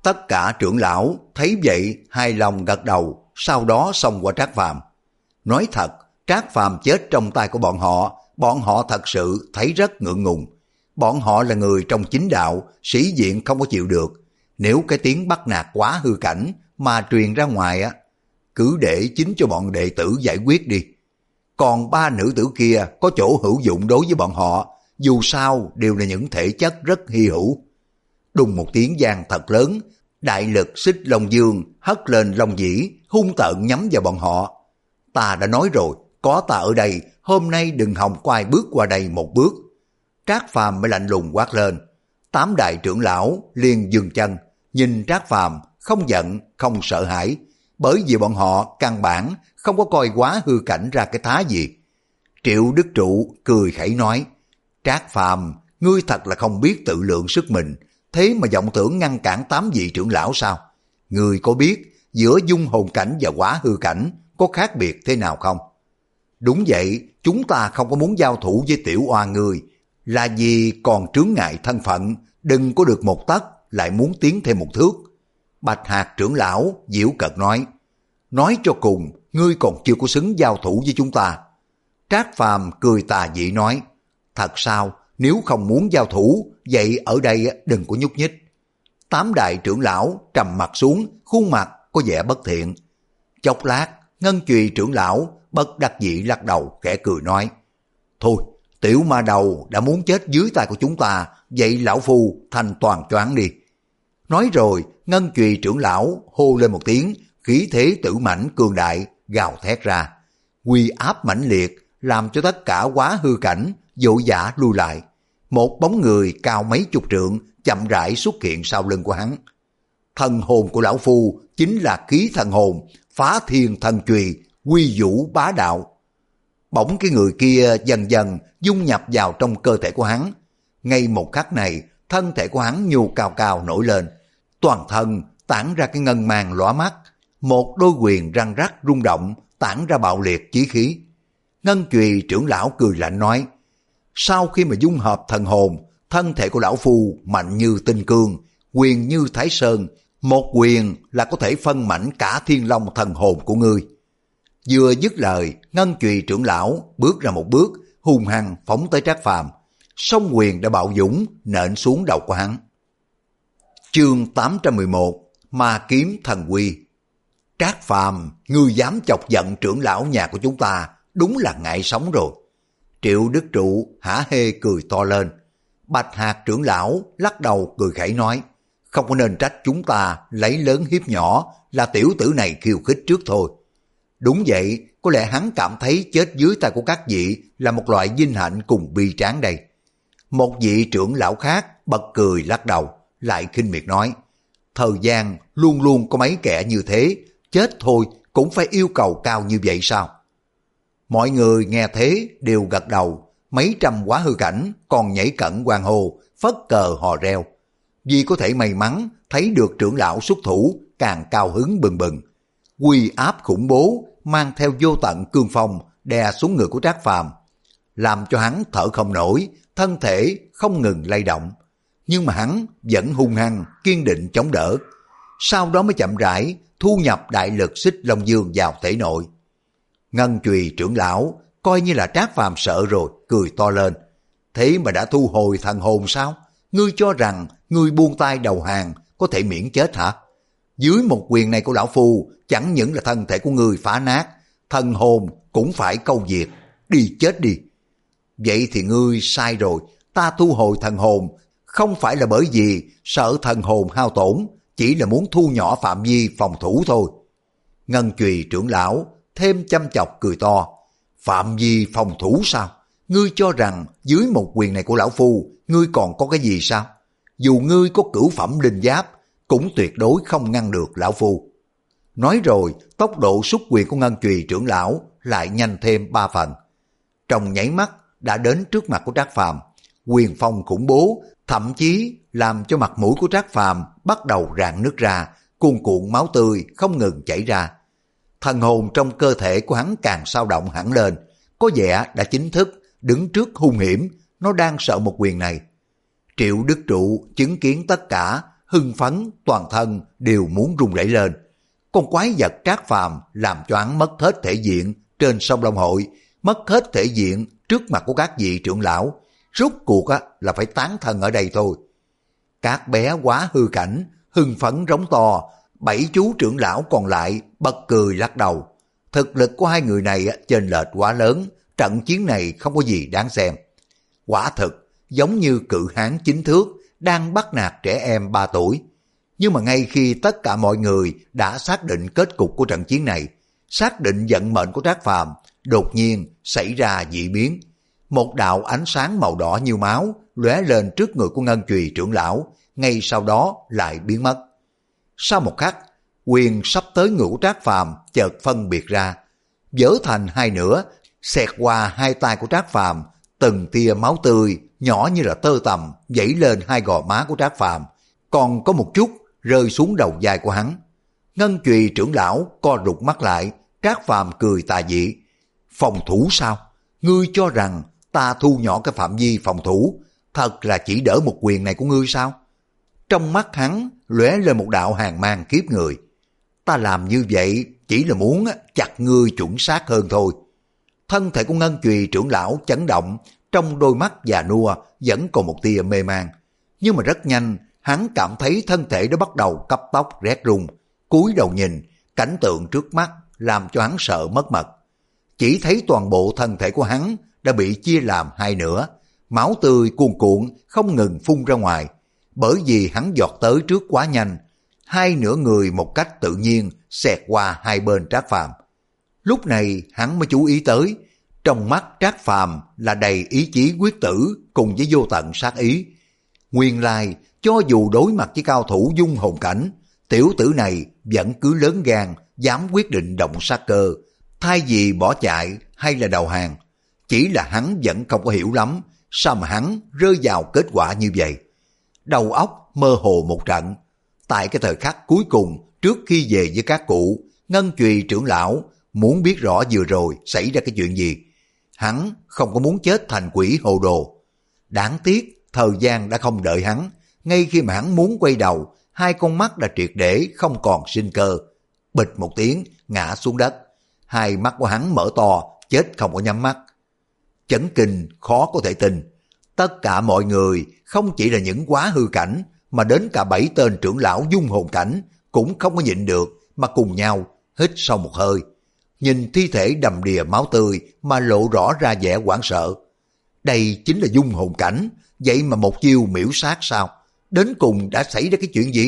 Tất cả trưởng lão thấy vậy hài lòng gật đầu, sau đó xông qua Trác Phàm. Nói thật, Trác Phàm chết trong tay của bọn họ, bọn họ thật sự thấy rất ngượng ngùng. Bọn họ là người trong chính đạo, sĩ diện không có chịu được. Nếu cái tiếng bắt nạt quá hư cảnh mà truyền ra ngoài á, cứ để chính cho bọn đệ tử giải quyết đi. Còn ba nữ tử kia có chỗ hữu dụng đối với bọn họ, dù sao đều là những thể chất rất hy hữu. Đùng một tiếng vang thật lớn, đại lực xích long dương hất lên long dĩ, hung tợn nhắm vào bọn họ. Ta đã nói rồi, có ta ở đây, hôm nay đừng hòng có ai bước qua đây một bước. Trác Phàm mới lạnh lùng quát lên. Tám đại trưởng lão liền dừng chân, nhìn Trác Phàm không giận, không sợ hãi, bởi vì bọn họ căn bản không có coi quá hư cảnh ra cái thá gì. Triệu Đức Trụ cười khẩy nói, Trác Phàm, ngươi thật là không biết tự lượng sức mình, thế mà vọng tưởng ngăn cản tám vị trưởng lão sao? Ngươi có biết giữa dung hồn cảnh và quá hư cảnh có khác biệt thế nào không? Đúng vậy, chúng ta không có muốn giao thủ với tiểu oa ngươi, là vì còn trướng ngại thân phận, đừng có được một tấc lại muốn tiến thêm một thước. Bạch Hạc trưởng lão giễu cợt nói, nói cho cùng, ngươi còn chưa có xứng giao thủ với chúng ta. Trác Phàm cười tà dị nói, thật sao, nếu không muốn giao thủ, vậy ở đây đừng có nhúc nhích. Tám đại trưởng lão trầm mặt xuống, khuôn mặt có vẻ bất thiện. Chốc lát, Ngân Chùy trưởng lão bất đắc dĩ lắc đầu khẽ cười nói, thôi, tiểu ma đầu đã muốn chết dưới tay của chúng ta, vậy lão phu thành toàn choáng đi. Nói rồi, Ngân Chùy trưởng lão hô lên một tiếng, khí thế tử mãnh cường đại gào thét ra, uy áp mãnh liệt làm cho tất cả quá hư cảnh vội vã lui lại. Một bóng người cao mấy chục trượng chậm rãi xuất hiện sau lưng của hắn. Thần hồn của lão phu chính là khí thần hồn, phá thiên thần chùy, quy vũ bá đạo. Bỗng cái người kia dần dần dung nhập vào trong cơ thể của hắn. Ngay một khắc này, thân thể của hắn nhô cao cao nổi lên, toàn thân tản ra cái ngân mang lóa mắt, một đôi quyền răng rắc rung động, tản ra bạo liệt chí khí. Ngân Chùy trưởng lão cười lạnh nói, sau khi mà dung hợp thần hồn, thân thể của lão phu mạnh như tinh cương, quyền như thái sơn, một quyền là có thể phân mảnh cả thiên long thần hồn của ngươi. Vừa dứt lời, Ngân Chùy trưởng lão bước ra một bước, hung hăng phóng tới Trác Phàm, song quyền đã bạo dũng nện xuống đầu của hắn. Chương tám trăm mười một, Ma kiếm thần quy. Trác Phàm, ngươi dám chọc giận trưởng lão nhà của chúng ta, đúng là ngại sống rồi. Triệu Đức Trụ hả hê cười to lên. Bạch Hạc trưởng lão lắc đầu cười khẩy nói, không có nên trách chúng ta lấy lớn hiếp nhỏ, là tiểu tử này khiêu khích trước thôi. Đúng vậy, có lẽ hắn cảm thấy chết dưới tay của các vị là một loại vinh hạnh cùng bi tráng đây. Một vị trưởng lão khác bật cười lắc đầu, lại khinh miệt nói, thời gian luôn luôn có mấy kẻ như thế, chết thôi cũng phải yêu cầu cao như vậy sao? Mọi người nghe thế đều gật đầu, mấy trăm quá hư cảnh còn nhảy cẩn hoàng hồ, phất cờ hò reo. Vì có thể may mắn thấy được trưởng lão xuất thủ, càng cao hứng bừng bừng. Uy áp khủng bố mang theo vô tận cương phong đè xuống người của Trác Phàm, làm cho hắn thở không nổi, thân thể không ngừng lay động. Nhưng mà hắn vẫn hung hăng, kiên định chống đỡ. Sau đó mới chậm rãi thu nhập đại lực xích long dương vào thể nội. Ngân Chùy trưởng lão coi như là Trác Phàm sợ rồi, cười to lên. Thế mà đã thu hồi thần hồn sao? Ngươi cho rằng ngươi buông tay đầu hàng có thể miễn chết hả? Dưới một quyền này của lão phu, chẳng những là thân thể của ngươi phá nát, thần hồn cũng phải câu diệt, đi chết đi. Vậy thì ngươi sai rồi, ta thu hồi thần hồn không phải là bởi vì sợ thần hồn hao tổn, chỉ là muốn thu nhỏ phạm vi phòng thủ thôi. Ngân Chùy trưởng lão thêm chăm chọc cười to, phạm vi phòng thủ sao? Ngươi cho rằng dưới một quyền này của lão phu, ngươi còn có cái gì sao? Dù ngươi có cửu phẩm linh giáp, cũng tuyệt đối không ngăn được lão phu. Nói rồi, tốc độ xuất quyền của Ngân Chùy trưởng lão lại nhanh thêm ba phần. Trong nháy mắt đã đến trước mặt của Trác Phàm, quyền phong khủng bố, thậm chí làm cho mặt mũi của Trác Phàm bắt đầu rạn nứt ra, cuồn cuộn máu tươi không ngừng chảy ra. Thần hồn trong cơ thể của hắn càng sao động hẳn lên, có vẻ đã chính thức đứng trước hung hiểm, nó đang sợ một quyền này. Triệu Đức Trụ chứng kiến tất cả, hưng phấn, toàn thân đều muốn rung rẩy lên. Con quái vật Trác Phàm làm cho hắn mất hết thể diện trên sông Long Hội, mất hết thể diện trước mặt của các vị trưởng lão, rốt cuộc á, là phải tán thân ở đây thôi. Các bé quá hư cảnh, hưng phấn rống to, bảy chú trưởng lão còn lại bật cười lắc đầu. Thực lực của hai người này chênh lệch quá lớn, trận chiến này không có gì đáng xem. Quả thực giống như cự hán chính thước đang bắt nạt trẻ em ba tuổi. Nhưng mà ngay khi tất cả mọi người đã xác định kết cục của trận chiến này, xác định vận mệnh của Trác Phàm, đột nhiên xảy ra dị biến. Một đạo ánh sáng màu đỏ như máu lóe lên trước người của Ngân Chùy trưởng lão, ngay sau đó lại biến mất. Sau một khắc, quyền sắp tới người của Trác Phàm chợt phân biệt ra, vỡ thành hai nửa, xẹt qua hai tay của Trác Phàm, từng tia máu tươi nhỏ như là tơ tằm vẩy lên hai gò má của Trác Phàm, còn có một chút rơi xuống đầu vai của hắn. Ngân Chùy trưởng lão co rụt mắt lại, Trác Phàm cười tà dị. Phòng thủ sao? Ngươi cho rằng ta thu nhỏ cái phạm vi phòng thủ, thật là chỉ đỡ một quyền này của ngươi sao? Trong mắt hắn lóe lên một đạo hàn mang kiếp người. Ta làm như vậy chỉ là muốn chặt ngươi chuẩn xác hơn thôi. Thân thể của Ngân Chùy trưởng lão chấn động, trong đôi mắt già nua vẫn còn một tia mê man. Nhưng mà rất nhanh, hắn cảm thấy thân thể đó bắt đầu cấp tốc rét run, cúi đầu nhìn, cảnh tượng trước mắt làm cho hắn sợ mất mật. Chỉ thấy toàn bộ thân thể của hắn đã bị chia làm hai nửa, máu tươi cuồn cuộn không ngừng phun ra ngoài, bởi vì hắn giọt tới trước quá nhanh, hai nửa người một cách tự nhiên xẹt qua hai bên Trác Phàm. Lúc này hắn mới chú ý tới, trong mắt Trác Phàm là đầy ý chí quyết tử cùng với vô tận sát ý. Nguyên lai, cho dù đối mặt với cao thủ dung hồn cảnh, tiểu tử này vẫn cứ lớn gan, dám quyết định động sát cơ, thay vì bỏ chạy hay là đầu hàng. Chỉ là hắn vẫn không có hiểu lắm, sao mà hắn rơi vào kết quả như vậy. Đầu óc mơ hồ một trận. Tại cái thời khắc cuối cùng, trước khi về với các cụ, Ngân Chùy trưởng lão muốn biết rõ vừa rồi xảy ra cái chuyện gì. Hắn không có muốn chết thành quỷ hồ đồ. Đáng tiếc, thời gian đã không đợi hắn. Ngay khi mà hắn muốn quay đầu, hai con mắt đã triệt để không còn sinh cơ. Bịch một tiếng, ngã xuống đất. Hai mắt của hắn mở to, chết không có nhắm mắt. Chấn kinh, khó có thể tin. Tất cả mọi người, không chỉ là những quá hư cảnh, mà đến cả bảy tên trưởng lão dung hồn cảnh, cũng không có nhịn được, mà cùng nhau hít sâu một hơi. Nhìn thi thể đầm đìa máu tươi mà lộ rõ ra vẻ hoảng sợ. Đây chính là dung hồn cảnh, vậy mà một chiêu miễu sát sao? Đến cùng đã xảy ra cái chuyện gì?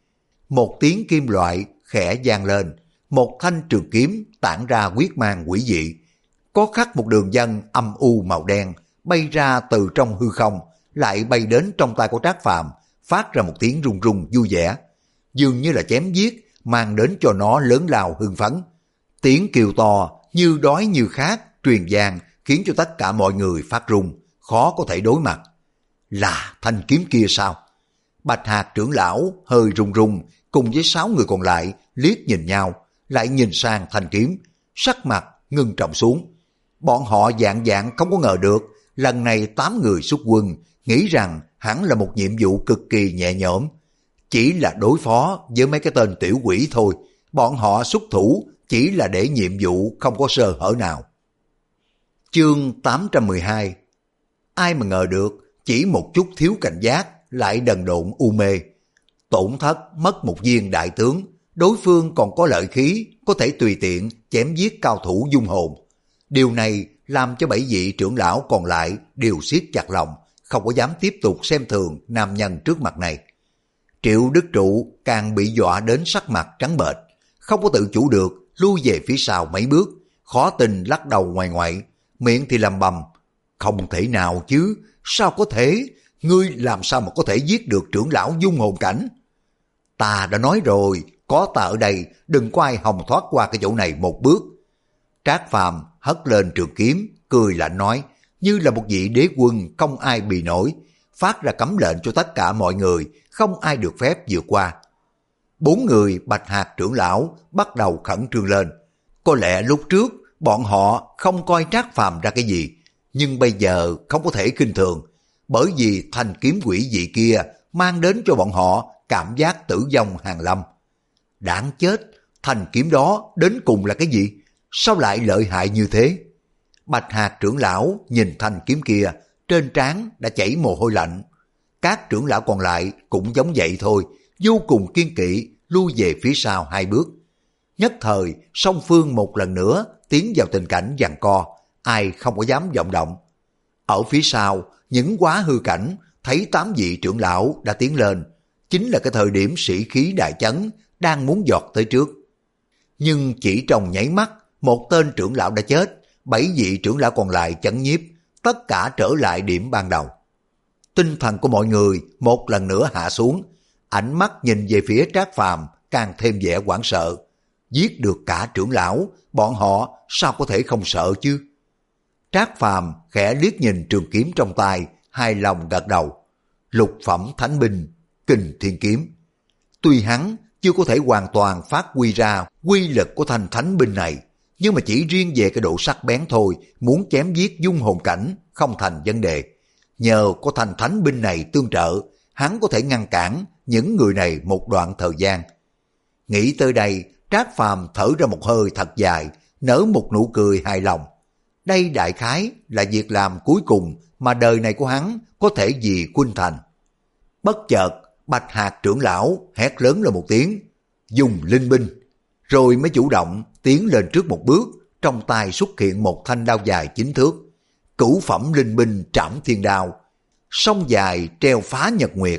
Một tiếng kim loại khẽ vang lên, một thanh trường kiếm tản ra huyết mang quỷ dị. Có khắc một đường vân âm u màu đen bay ra từ trong hư không, lại bay đến trong tay của Trác Phàm, phát ra một tiếng rung rung vui vẻ, dường như là chém giết, mang đến cho nó lớn lao hưng phấn. Tiếng kêu to như đói như khát truyền vang, khiến cho tất cả mọi người phát run, khó có thể đối mặt. Là thanh kiếm kia sao? Bạch Hạc trưởng lão hơi run run, cùng với sáu người còn lại liếc nhìn nhau, lại nhìn sang thanh kiếm, sắc mặt ngưng trọng xuống. Bọn họ dạng dạng không có ngờ được, lần này tám người xuất quân, nghĩ rằng hẳn là một nhiệm vụ cực kỳ nhẹ nhõm. Chỉ là đối phó với mấy cái tên tiểu quỷ thôi, bọn họ xuất thủ chỉ là để nhiệm vụ không có sơ hở nào. Chương tám trăm mười hai. Ai mà ngờ được, chỉ một chút thiếu cảnh giác lại đần độn u mê. Tổn thất mất một viên đại tướng, đối phương còn có lợi khí, có thể tùy tiện chém giết cao thủ dung hồn. Điều này làm cho bảy vị trưởng lão còn lại đều siết chặt lòng, không có dám tiếp tục xem thường nam nhân trước mặt này. Triệu Đức Trụ càng bị dọa đến sắc mặt trắng bệch, không có tự chủ được, lui về phía sau mấy bước, khó tin lắc đầu ngoài ngoại, miệng thì lầm bầm. Không thể nào chứ, sao có thể, ngươi làm sao mà có thể giết được trưởng lão dung hồn cảnh? Ta đã nói rồi, có ta ở đây, đừng có ai hòng thoát qua cái chỗ này một bước. Trác Phàm hất lên trường kiếm, cười lạnh nói, như là một vị đế quân không ai bì nổi, phát ra cấm lệnh cho tất cả mọi người, không ai được phép vượt qua. Bốn người Bạch Hạc trưởng lão bắt đầu khẩn trương lên. Có lẽ lúc trước bọn họ không coi Trác Phàm ra cái gì, nhưng bây giờ không có thể khinh thường, bởi vì thanh kiếm quỷ dị kia mang đến cho bọn họ cảm giác tử vong hàng lâm. Đáng chết, thanh kiếm đó đến cùng là cái gì? Sao lại lợi hại như thế? Bạch Hạc trưởng lão nhìn thanh kiếm kia, trên trán đã chảy mồ hôi lạnh. Các trưởng lão còn lại cũng giống vậy thôi, vô cùng kiên kỵ, lui về phía sau hai bước. Nhất thời, song phương một lần nữa tiến vào tình cảnh giằng co, ai không có dám vọng động. Ở phía sau, những quá hư cảnh thấy tám vị trưởng lão đã tiến lên, chính là cái thời điểm sĩ khí đại chấn đang muốn giọt tới trước. Nhưng chỉ trong nháy mắt, một tên trưởng lão đã chết, bảy vị trưởng lão còn lại chấn nhiếp, tất cả trở lại điểm ban đầu. Tinh thần của mọi người một lần nữa hạ xuống, ánh mắt nhìn về phía Trác Phàm càng thêm vẻ hoảng sợ. Giết được cả trưởng lão, bọn họ sao có thể không sợ chứ? Trác Phàm khẽ liếc nhìn trường kiếm trong tay, hài lòng gật đầu. Lục phẩm thánh binh, Kình Thiên Kiếm. Tuy hắn chưa có thể hoàn toàn phát huy ra quy lực của thanh thánh binh này, nhưng mà chỉ riêng về cái độ sắc bén thôi, muốn chém giết dung hồn cảnh không thành vấn đề. Nhờ có thanh thánh binh này tương trợ, hắn có thể ngăn cản những người này một đoạn thời gian. Nghĩ tới đây, Trác Phàm thở ra một hơi thật dài, nở một nụ cười hài lòng. Đây đại khái là việc làm cuối cùng mà đời này của hắn có thể vì Khuynh Thành. Bất chợt, Bạch Hạc trưởng lão hét lớn lên một tiếng, dùng linh binh, rồi mới chủ động tiến lên trước một bước, trong tay xuất hiện một thanh đao dài chín thước, cửu phẩm linh binh Trảm Thiên Đao, song dài treo phá nhật nguyệt.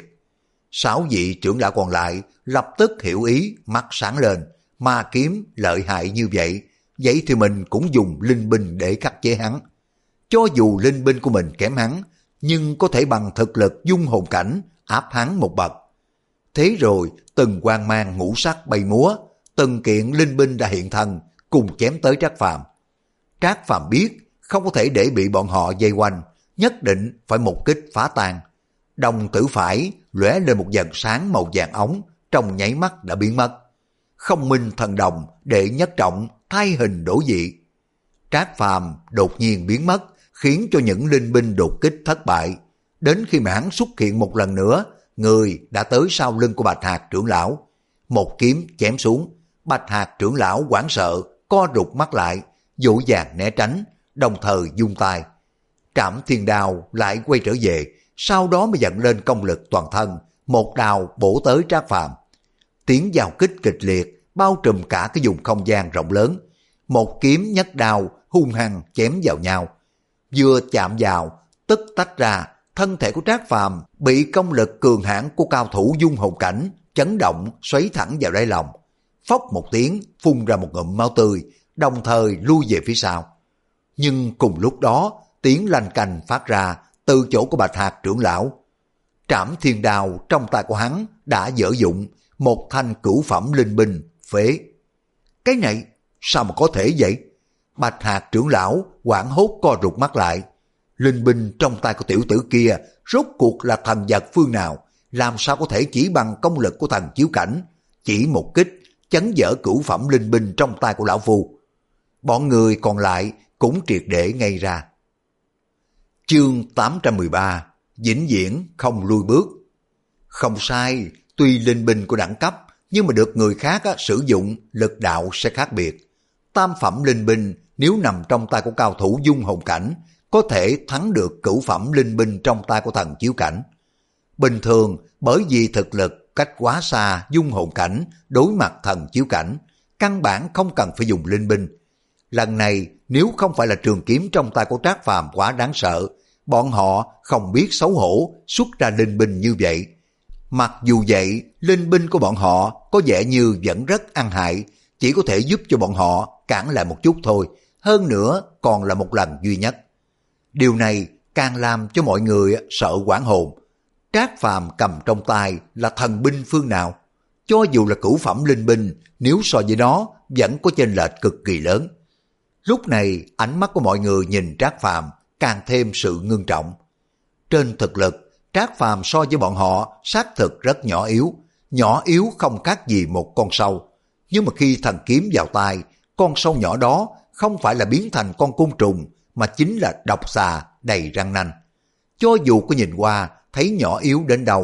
Sáu vị trưởng lão còn lại lập tức hiểu ý, mắt sáng lên, ma kiếm lợi hại như vậy, vậy thì mình cũng dùng linh binh để khắc chế hắn. Cho dù linh binh của mình kém hắn, nhưng có thể bằng thực lực dung hồn cảnh áp hắn một bậc. Thế rồi từng quang mang ngũ sắc bay múa, từng kiện linh binh đã hiện thân, cùng chém tới Trác Phàm. Trác Phàm biết không có thể để bị bọn họ vây quanh, nhất định phải một kích phá tan. Đồng tử phải lóe lên một dần sáng màu vàng ống, trong nháy mắt đã biến mất. Không minh thần đồng đệ nhất trọng thay hình đổi dị. Trác Phàm đột nhiên biến mất, khiến cho những linh binh đột kích thất bại. Đến khi mà hắn xuất hiện một lần nữa, người đã tới sau lưng của Bạch Hạc trưởng lão. Một kiếm chém xuống, Bạch Hạc trưởng lão hoảng sợ, co rụt mắt lại, dỗ dàng né tránh, đồng thời vung tay. Trảm Thiên Đao lại quay trở về, sau đó mới dẫn lên công lực toàn thân, một đao bổ tới Trác Phàm. Tiếng giao kích kịch liệt, bao trùm cả cái vùng không gian rộng lớn. Một kiếm nhất đao hung hăng chém vào nhau. Vừa chạm vào, tức tách ra, thân thể của Trác Phàm bị công lực cường hãn của cao thủ dung hồn cảnh chấn động, xoáy thẳng vào đáy lòng. Phốc một tiếng, phun ra một ngụm máu tươi, đồng thời lui về phía sau. Nhưng cùng lúc đó, tiếng lanh canh phát ra từ chỗ của Bạch Hạc trưởng lão. Trảm Thiên Đao trong tay của hắn đã dở dụng, một thanh cửu phẩm linh binh phế. Cái này sao mà có thể vậy? Bạch Hạc trưởng lão hoảng hốt co rụt mắt lại. Linh binh trong tay của tiểu tử kia rốt cuộc là thần vật phương nào, làm sao có thể chỉ bằng công lực của thần chiếu cảnh, chỉ một kích chấn vỡ cửu phẩm linh binh trong tay của lão phu. Bọn người còn lại cũng triệt để ngây ra. Chương tám trăm mười ba, vĩnh viễn không lui bước. Không sai, tuy linh binh của đẳng cấp, nhưng mà được người khác á, sử dụng lực đạo sẽ khác biệt. Tam phẩm linh binh nếu nằm trong tay của cao thủ dung hồn cảnh, có thể thắng được cửu phẩm linh binh trong tay của thần chiếu cảnh. Bình thường, bởi vì thực lực cách quá xa dung hồn cảnh đối mặt thần chiếu cảnh, căn bản không cần phải dùng linh binh. Lần này, nếu không phải là trường kiếm trong tay của Trác Phàm quá đáng sợ, bọn họ không biết xấu hổ xuất ra linh binh như vậy. Mặc dù vậy, linh binh của bọn họ có vẻ như vẫn rất ăn hại, chỉ có thể giúp cho bọn họ cản lại một chút thôi, hơn nữa còn là một lần duy nhất. Điều này càng làm cho mọi người sợ hoảng hồn. Trác Phàm cầm trong tay là thần binh phương nào? Cho dù là cửu phẩm linh binh, nếu so với nó vẫn có chênh lệch cực kỳ lớn. Lúc này ánh mắt của mọi người nhìn Trác Phàm càng thêm sự ngưng trọng. Trên thực lực, Trác Phàm so với bọn họ xác thực rất nhỏ yếu, nhỏ yếu không khác gì một con sâu. Nhưng mà khi thần kiếm vào tay, con sâu nhỏ đó không phải là biến thành con côn trùng, mà chính là độc xà đầy răng nanh. Cho dù có nhìn qua thấy nhỏ yếu đến đâu,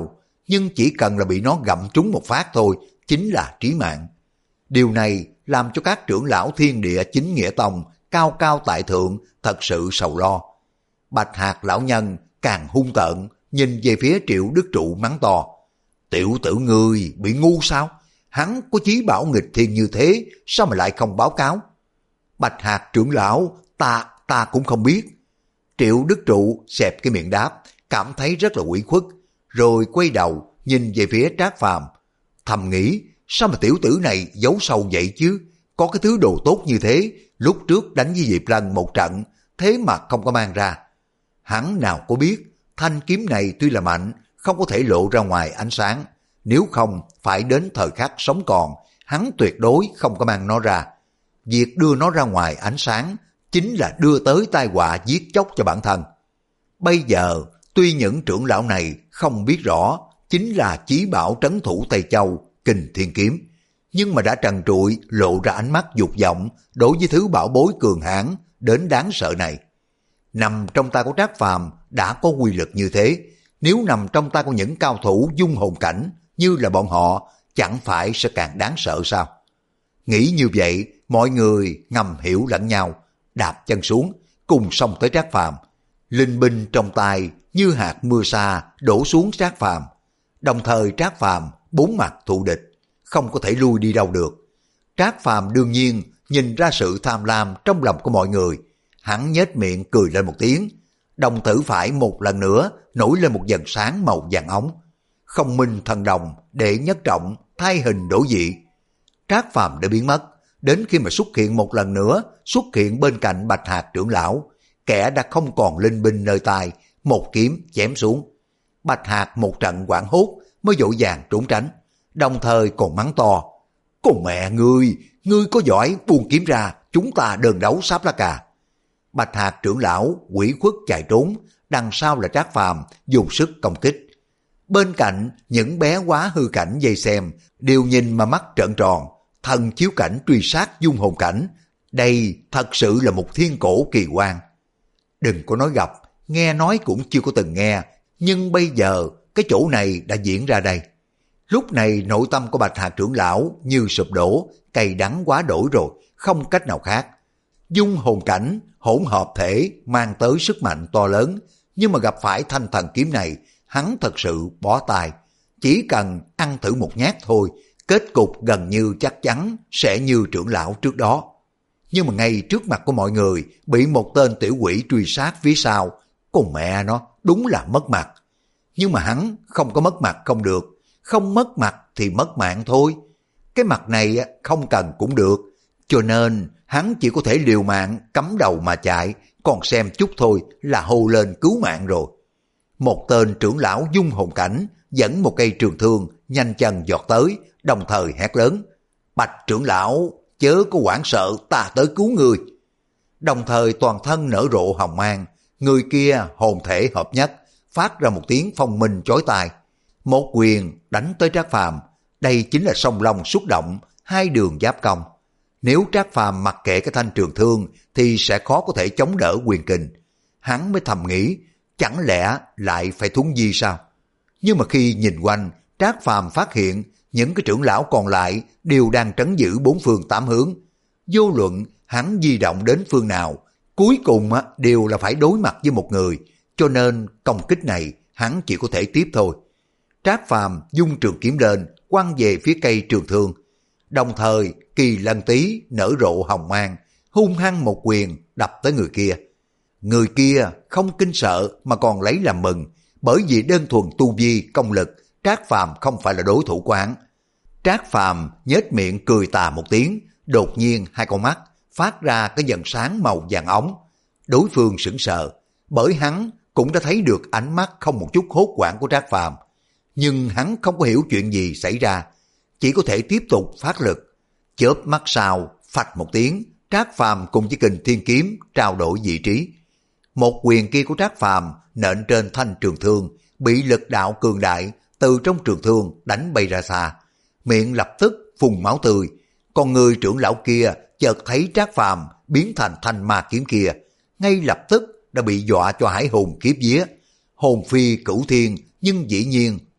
nhưng chỉ cần là bị nó gặm trúng một phát thôi, chính là trí mạng. Điều này làm cho các trưởng lão thiên địa chính nghĩa tông cao cao tại thượng thật sự sầu lo. Bạch Hạc lão nhân càng hung tợn, nhìn về phía Triệu Đức Trụ mắng to. Tiểu tử ngươi bị ngu sao? Hắn có chí bảo nghịch thiên như thế, sao mà lại không báo cáo? Bạch Hạc trưởng lão, ta, ta cũng không biết. Triệu Đức Trụ xẹp cái miệng đáp, cảm thấy rất là ủy khuất, rồi quay đầu nhìn về phía Trác Phàm, thầm nghĩ, sao mà tiểu tử này giấu sâu vậy chứ? Có cái thứ đồ tốt như thế, lúc trước đánh với Diệp Lân một trận, thế mà không có mang ra. Hắn nào có biết, thanh kiếm này tuy là mạnh, không có thể lộ ra ngoài ánh sáng, nếu không phải đến thời khắc sống còn, hắn tuyệt đối không có mang nó ra. Việc đưa nó ra ngoài ánh sáng chính là đưa tới tai họa giết chóc cho bản thân. Bây giờ, tuy những trưởng lão này không biết rõ chính là chí bảo trấn thủ Tây Châu, Kình Thiên Kiếm, nhưng mà đã trần trụi lộ ra ánh mắt dục vọng đối với thứ bảo bối cường hãn đến đáng sợ này. Nằm trong tay của Trác Phàm đã có quy lực như thế, nếu nằm trong tay của những cao thủ dung hồn cảnh như là bọn họ, chẳng phải sẽ càng đáng sợ sao? Nghĩ như vậy, mọi người ngầm hiểu lẫn nhau, đạp chân xuống, cùng xông tới Trác Phàm. Linh binh trong tay như hạt mưa sa đổ xuống Trác Phàm. Đồng thời Trác Phàm bốn mặt thù địch, không có thể lui đi đâu được. Trác Phàm đương nhiên nhìn ra sự tham lam trong lòng của mọi người, hắn nhếch miệng cười lên một tiếng, đồng tử phải một lần nữa nổi lên một dần sáng màu vàng ống. Không minh thần đồng, đệ nhất trọng, thay hình đổi dị. Trác Phàm đã biến mất, đến khi mà xuất hiện một lần nữa, xuất hiện bên cạnh Bạch Hạc trưởng lão, kẻ đã không còn linh binh nơi tay, một kiếm chém xuống. Bạch Hạc một trận hoảng hốt mới vội vàng trốn tránh, đồng thời còn mắng to. Con mẹ ngươi, ngươi có giỏi buông kiếm ra, chúng ta đơn đấu sáp lá cà. Bạch Hạc trưởng lão quỷ khuất chạy trốn, đằng sau là Trác Phàm dùng sức công kích. Bên cạnh những bé quá hư cảnh dây xem đều nhìn mà mắt trợn tròn, thần chiếu cảnh truy sát dung hồn cảnh, đây thật sự là một thiên cổ kỳ quan. Đừng có nói gặp, nghe nói cũng chưa có từng nghe, nhưng bây giờ cái chỗ này đã diễn ra đây. Lúc này nội tâm của Bạch Hạc trưởng lão như sụp đổ, cay đắng quá đổi rồi, không cách nào khác. Dung hồn cảnh hỗn hợp thể mang tới sức mạnh to lớn, nhưng mà gặp phải thanh thần kiếm này, hắn thật sự bó tay. Chỉ cần ăn thử một nhát thôi, kết cục gần như chắc chắn sẽ như trưởng lão trước đó. Nhưng mà ngay trước mặt của mọi người, bị một tên tiểu quỷ truy sát phía sau, con mẹ nó đúng là mất mặt. Nhưng mà hắn không có mất mặt không được, không mất mặt thì mất mạng thôi. Cái mặt này không cần cũng được, cho nên hắn chỉ có thể liều mạng cắm đầu mà chạy, còn xem chút thôi là hô lên cứu mạng rồi. Một tên trưởng lão dung hồn cảnh dẫn một cây trường thương nhanh chân giọt tới, đồng thời hét lớn. Bạch trưởng lão, chớ có hoảng sợ, ta tới cứu người. Đồng thời toàn thân nở rộ hồng mang, người kia hồn thể hợp nhất, phát ra một tiếng phong minh chói tai. Một quyền đánh tới Trác Phàm, đây chính là song long xúc động, hai đường giáp công. Nếu Trác Phàm mặc kệ cái thanh trường thương thì sẽ khó có thể chống đỡ quyền kình. Hắn mới thầm nghĩ, chẳng lẽ lại phải thúng di sao? Nhưng mà khi nhìn quanh, Trác Phàm phát hiện những cái trưởng lão còn lại đều đang trấn giữ bốn phương tám hướng. Vô luận hắn di động đến phương nào, cuối cùng đều là phải đối mặt với một người, cho nên công kích này hắn chỉ có thể tiếp thôi. Trác Phàm dung trường kiếm lên, quăng về phía cây trường thương. Đồng thời Kỳ Lân Tý nở rộ hồng mang, hung hăng một quyền đập tới người kia. Người kia không kinh sợ mà còn lấy làm mừng, bởi vì đơn thuần tu vi công lực, Trác Phàm không phải là đối thủ của hắn. Trác Phàm nhếch miệng cười tà một tiếng, đột nhiên hai con mắt phát ra cái dần sáng màu vàng ống. Đối phương sững sờ, bởi hắn cũng đã thấy được ánh mắt không một chút hốt hoảng của Trác Phàm, nhưng hắn không có hiểu chuyện gì xảy ra, chỉ có thể tiếp tục phát lực. Chớp mắt sau, phạch một tiếng, Trác Phàm cùng với Kình Thiên Kiếm trao đổi vị trí. Một quyền kia của Trác Phàm nện trên thanh trường thương, bị lực đạo cường đại từ trong trường thương đánh bay ra xa, miệng lập tức phun máu tươi. Còn người trưởng lão kia chợt thấy Trác Phàm biến thành thanh ma kiếm kia, ngay lập tức đã bị dọa cho hải hồn kiếp vía, hồn phi cửu thiên, nhưng dĩ nhiên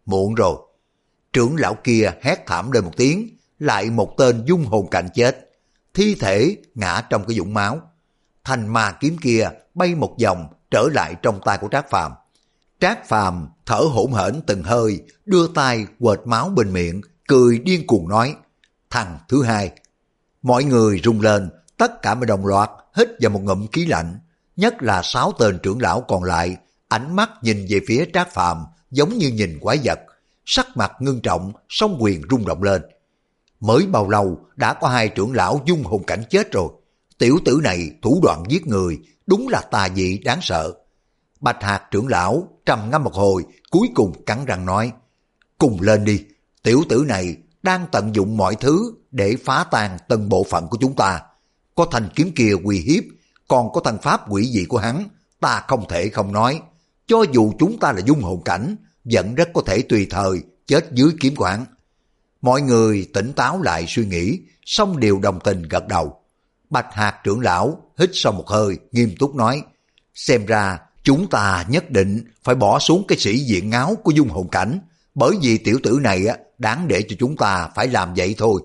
muộn rồi. Trưởng lão kia hét thảm lên một tiếng, lại một tên dung hồn cảnh chết, thi thể ngã trong cái vũng máu. Thanh ma kiếm kia bay một vòng trở lại trong tay của Trác Phàm. Trác Phàm thở hổn hển từng hơi, đưa tay quệt máu bên miệng, cười điên cuồng nói: thằng thứ hai. Mọi người rung lên, tất cả mới đồng loạt hít vào một ngụm khí lạnh, nhất là sáu tên trưởng lão còn lại, ánh mắt nhìn về phía Trác Phàm giống như nhìn quái vật, sắc mặt ngưng trọng, song quyền rung động lên. Mới bao lâu đã có hai trưởng lão dung hồn cảnh chết rồi, tiểu tử này thủ đoạn giết người đúng là tà dị đáng sợ. Bạch Hạc trưởng lão trầm ngâm một hồi, cuối cùng cắn răng nói: cùng lên đi, tiểu tử này đang tận dụng mọi thứ để phá tan từng bộ phận của chúng ta. Có thanh kiếm kia uy hiếp, còn có thân pháp quỷ dị của hắn, ta không thể không nói. Cho dù chúng ta là dung hồn cảnh, vẫn rất có thể tùy thời chết dưới kiếm của hắn. Mọi người tỉnh táo lại suy nghĩ, xong đều đồng tình gật đầu. Bạch Hạc trưởng lão hít sâu một hơi, nghiêm túc nói: xem ra chúng ta nhất định phải bỏ xuống cái sĩ diện ngáo của dung hồn cảnh, bởi vì tiểu tử này đáng để cho chúng ta phải làm vậy thôi.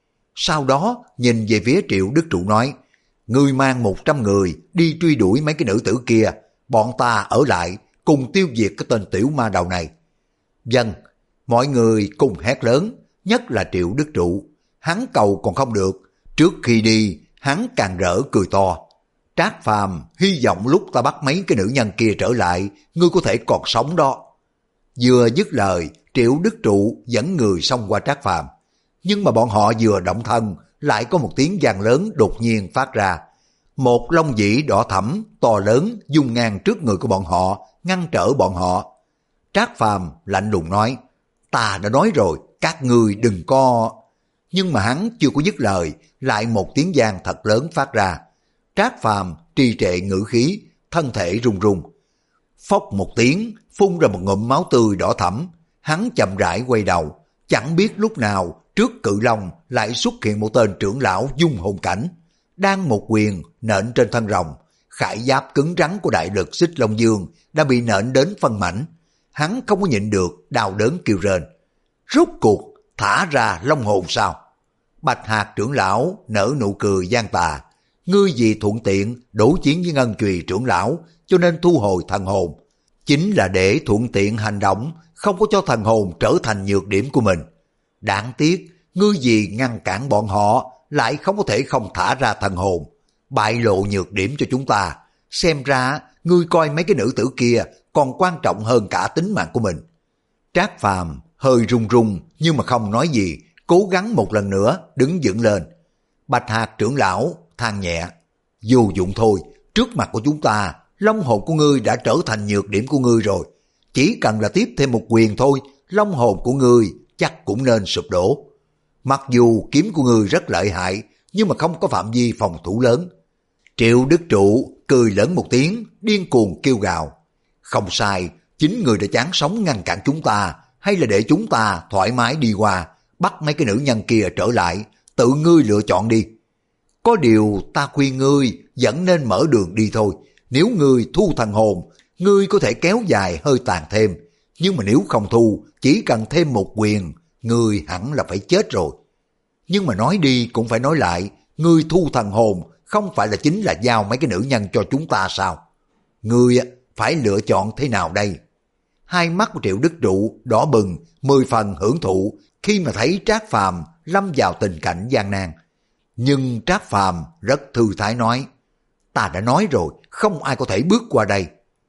Sau đó nhìn về phía Triệu Đức Trụ nói: ngươi mang một trăm người đi truy đuổi mấy cái nữ tử kia, bọn ta ở lại cùng tiêu diệt cái tên tiểu ma đầu này. Vâng. Mọi người cùng hét lớn, nhất là Triệu Đức Trụ. Hắn cầu còn không được, trước khi đi hắn càng rỡ cười to: Trác Phàm, hy vọng lúc ta bắt mấy cái nữ nhân kia trở lại, ngươi có thể còn sống đó. Vừa dứt lời, Triệu Đức Trụ dẫn người xông qua Trác Phàm, nhưng mà bọn họ vừa động thân, lại có một tiếng vang lớn đột nhiên phát ra. Một long vĩ đỏ thẫm to lớn dung ngang trước người của bọn họ, ngăn trở bọn họ. Trác Phàm lạnh lùng nói: ta đã nói rồi, các ngươi đừng có... Nhưng mà hắn chưa có dứt lời, lại một tiếng vang thật lớn phát ra. Trác Phàm trì trệ ngữ khí, thân thể run run. Phốc một tiếng, phun ra một ngụm máu tươi đỏ thẫm. Hắn chậm rãi quay đầu, chẳng biết lúc nào trước cự long lại xuất hiện một tên trưởng lão dung hồn cảnh, đang một quyền nện trên thân rồng. Khải giáp cứng rắn của đại lực Xích Long Dương đã bị nện đến phân mảnh. Hắn không có nhịn được, đau đớn kêu rên. Rốt cuộc thả ra long hồn sao? Bạch Hạc trưởng lão nở nụ cười gian tà: ngươi vì thuận tiện đối chiến với Ngân Chùy trưởng lão cho nên thu hồi thần hồn, chính là để thuận tiện hành động, không có cho thần hồn trở thành nhược điểm của mình. Đáng tiếc ngươi vì ngăn cản bọn họ lại không có thể không thả ra thần hồn, bại lộ nhược điểm cho chúng ta. Xem ra ngươi coi mấy cái nữ tử kia còn quan trọng hơn cả tính mạng của mình. Trác Phàm hơi run run nhưng mà không nói gì, cố gắng một lần nữa đứng dựng lên. Bạch Hạc trưởng lão than nhẹ: vô dụng thôi, trước mặt của chúng ta, long hồn của ngươi đã trở thành nhược điểm của ngươi rồi. Chỉ cần là tiếp thêm một quyền thôi, long hồn của ngươi chắc cũng nên sụp đổ. Mặc dù kiếm của ngươi rất lợi hại, nhưng mà không có phạm vi phòng thủ lớn. Triệu Đức Trụ cười lớn một tiếng, điên cuồng kêu gào: không sai, chính ngươi đã chán sống ngăn cản chúng ta, hay là để chúng ta thoải mái đi qua, bắt mấy cái nữ nhân kia trở lại, tự ngươi lựa chọn đi. Có điều ta khuyên ngươi vẫn nên mở đường đi thôi. Nếu ngươi thu thần hồn, ngươi có thể kéo dài hơi tàn thêm, nhưng mà nếu không thu, chỉ cần thêm một quyền, ngươi hẳn là phải chết rồi. Nhưng mà nói đi cũng phải nói lại, ngươi thu thần hồn không phải là chính là giao mấy cái nữ nhân cho chúng ta sao? Ngươi phải lựa chọn thế nào đây? Hai mắt của Triệu Đức Trụ đỏ bừng, mười phần hưởng thụ khi mà thấy Trác Phàm lâm vào tình cảnh gian nan. Nhưng Trác Phàm rất thư thái nói: ta đã nói rồi, không ai có thể bước qua đây.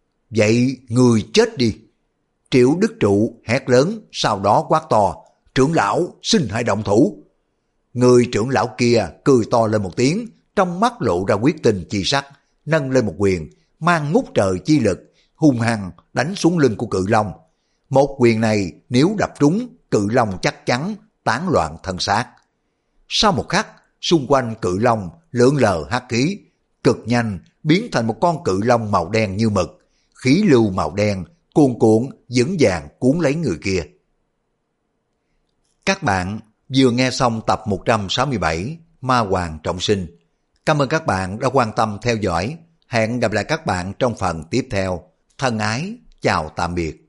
Vậy người chết đi. Triệu Đức Trụ hét lớn, sau đó quát to: trưởng lão xin hãy động thủ. Người trưởng lão kia cười to lên một tiếng, trong mắt lộ ra quyết tình chi sắc, nâng lên một quyền, mang ngút trời chi lực, hung hăng đánh xuống lưng của cự long. Một quyền này nếu đập trúng, cự long chắc chắn tán loạn thân xác. Sau một khắc, xung quanh cự long lượn lờ hắc khí, cực nhanh biến thành một con cự long màu đen như mực, khí lưu màu đen cuồn cuộn vững vàng cuốn lấy người kia. Các bạn vừa nghe xong tập một trăm sáu mươi bảy Ma Hoàng Trọng Sinh. Cảm ơn các bạn đã quan tâm theo dõi. Hẹn gặp lại các bạn trong phần tiếp theo. Thân ái, chào tạm biệt.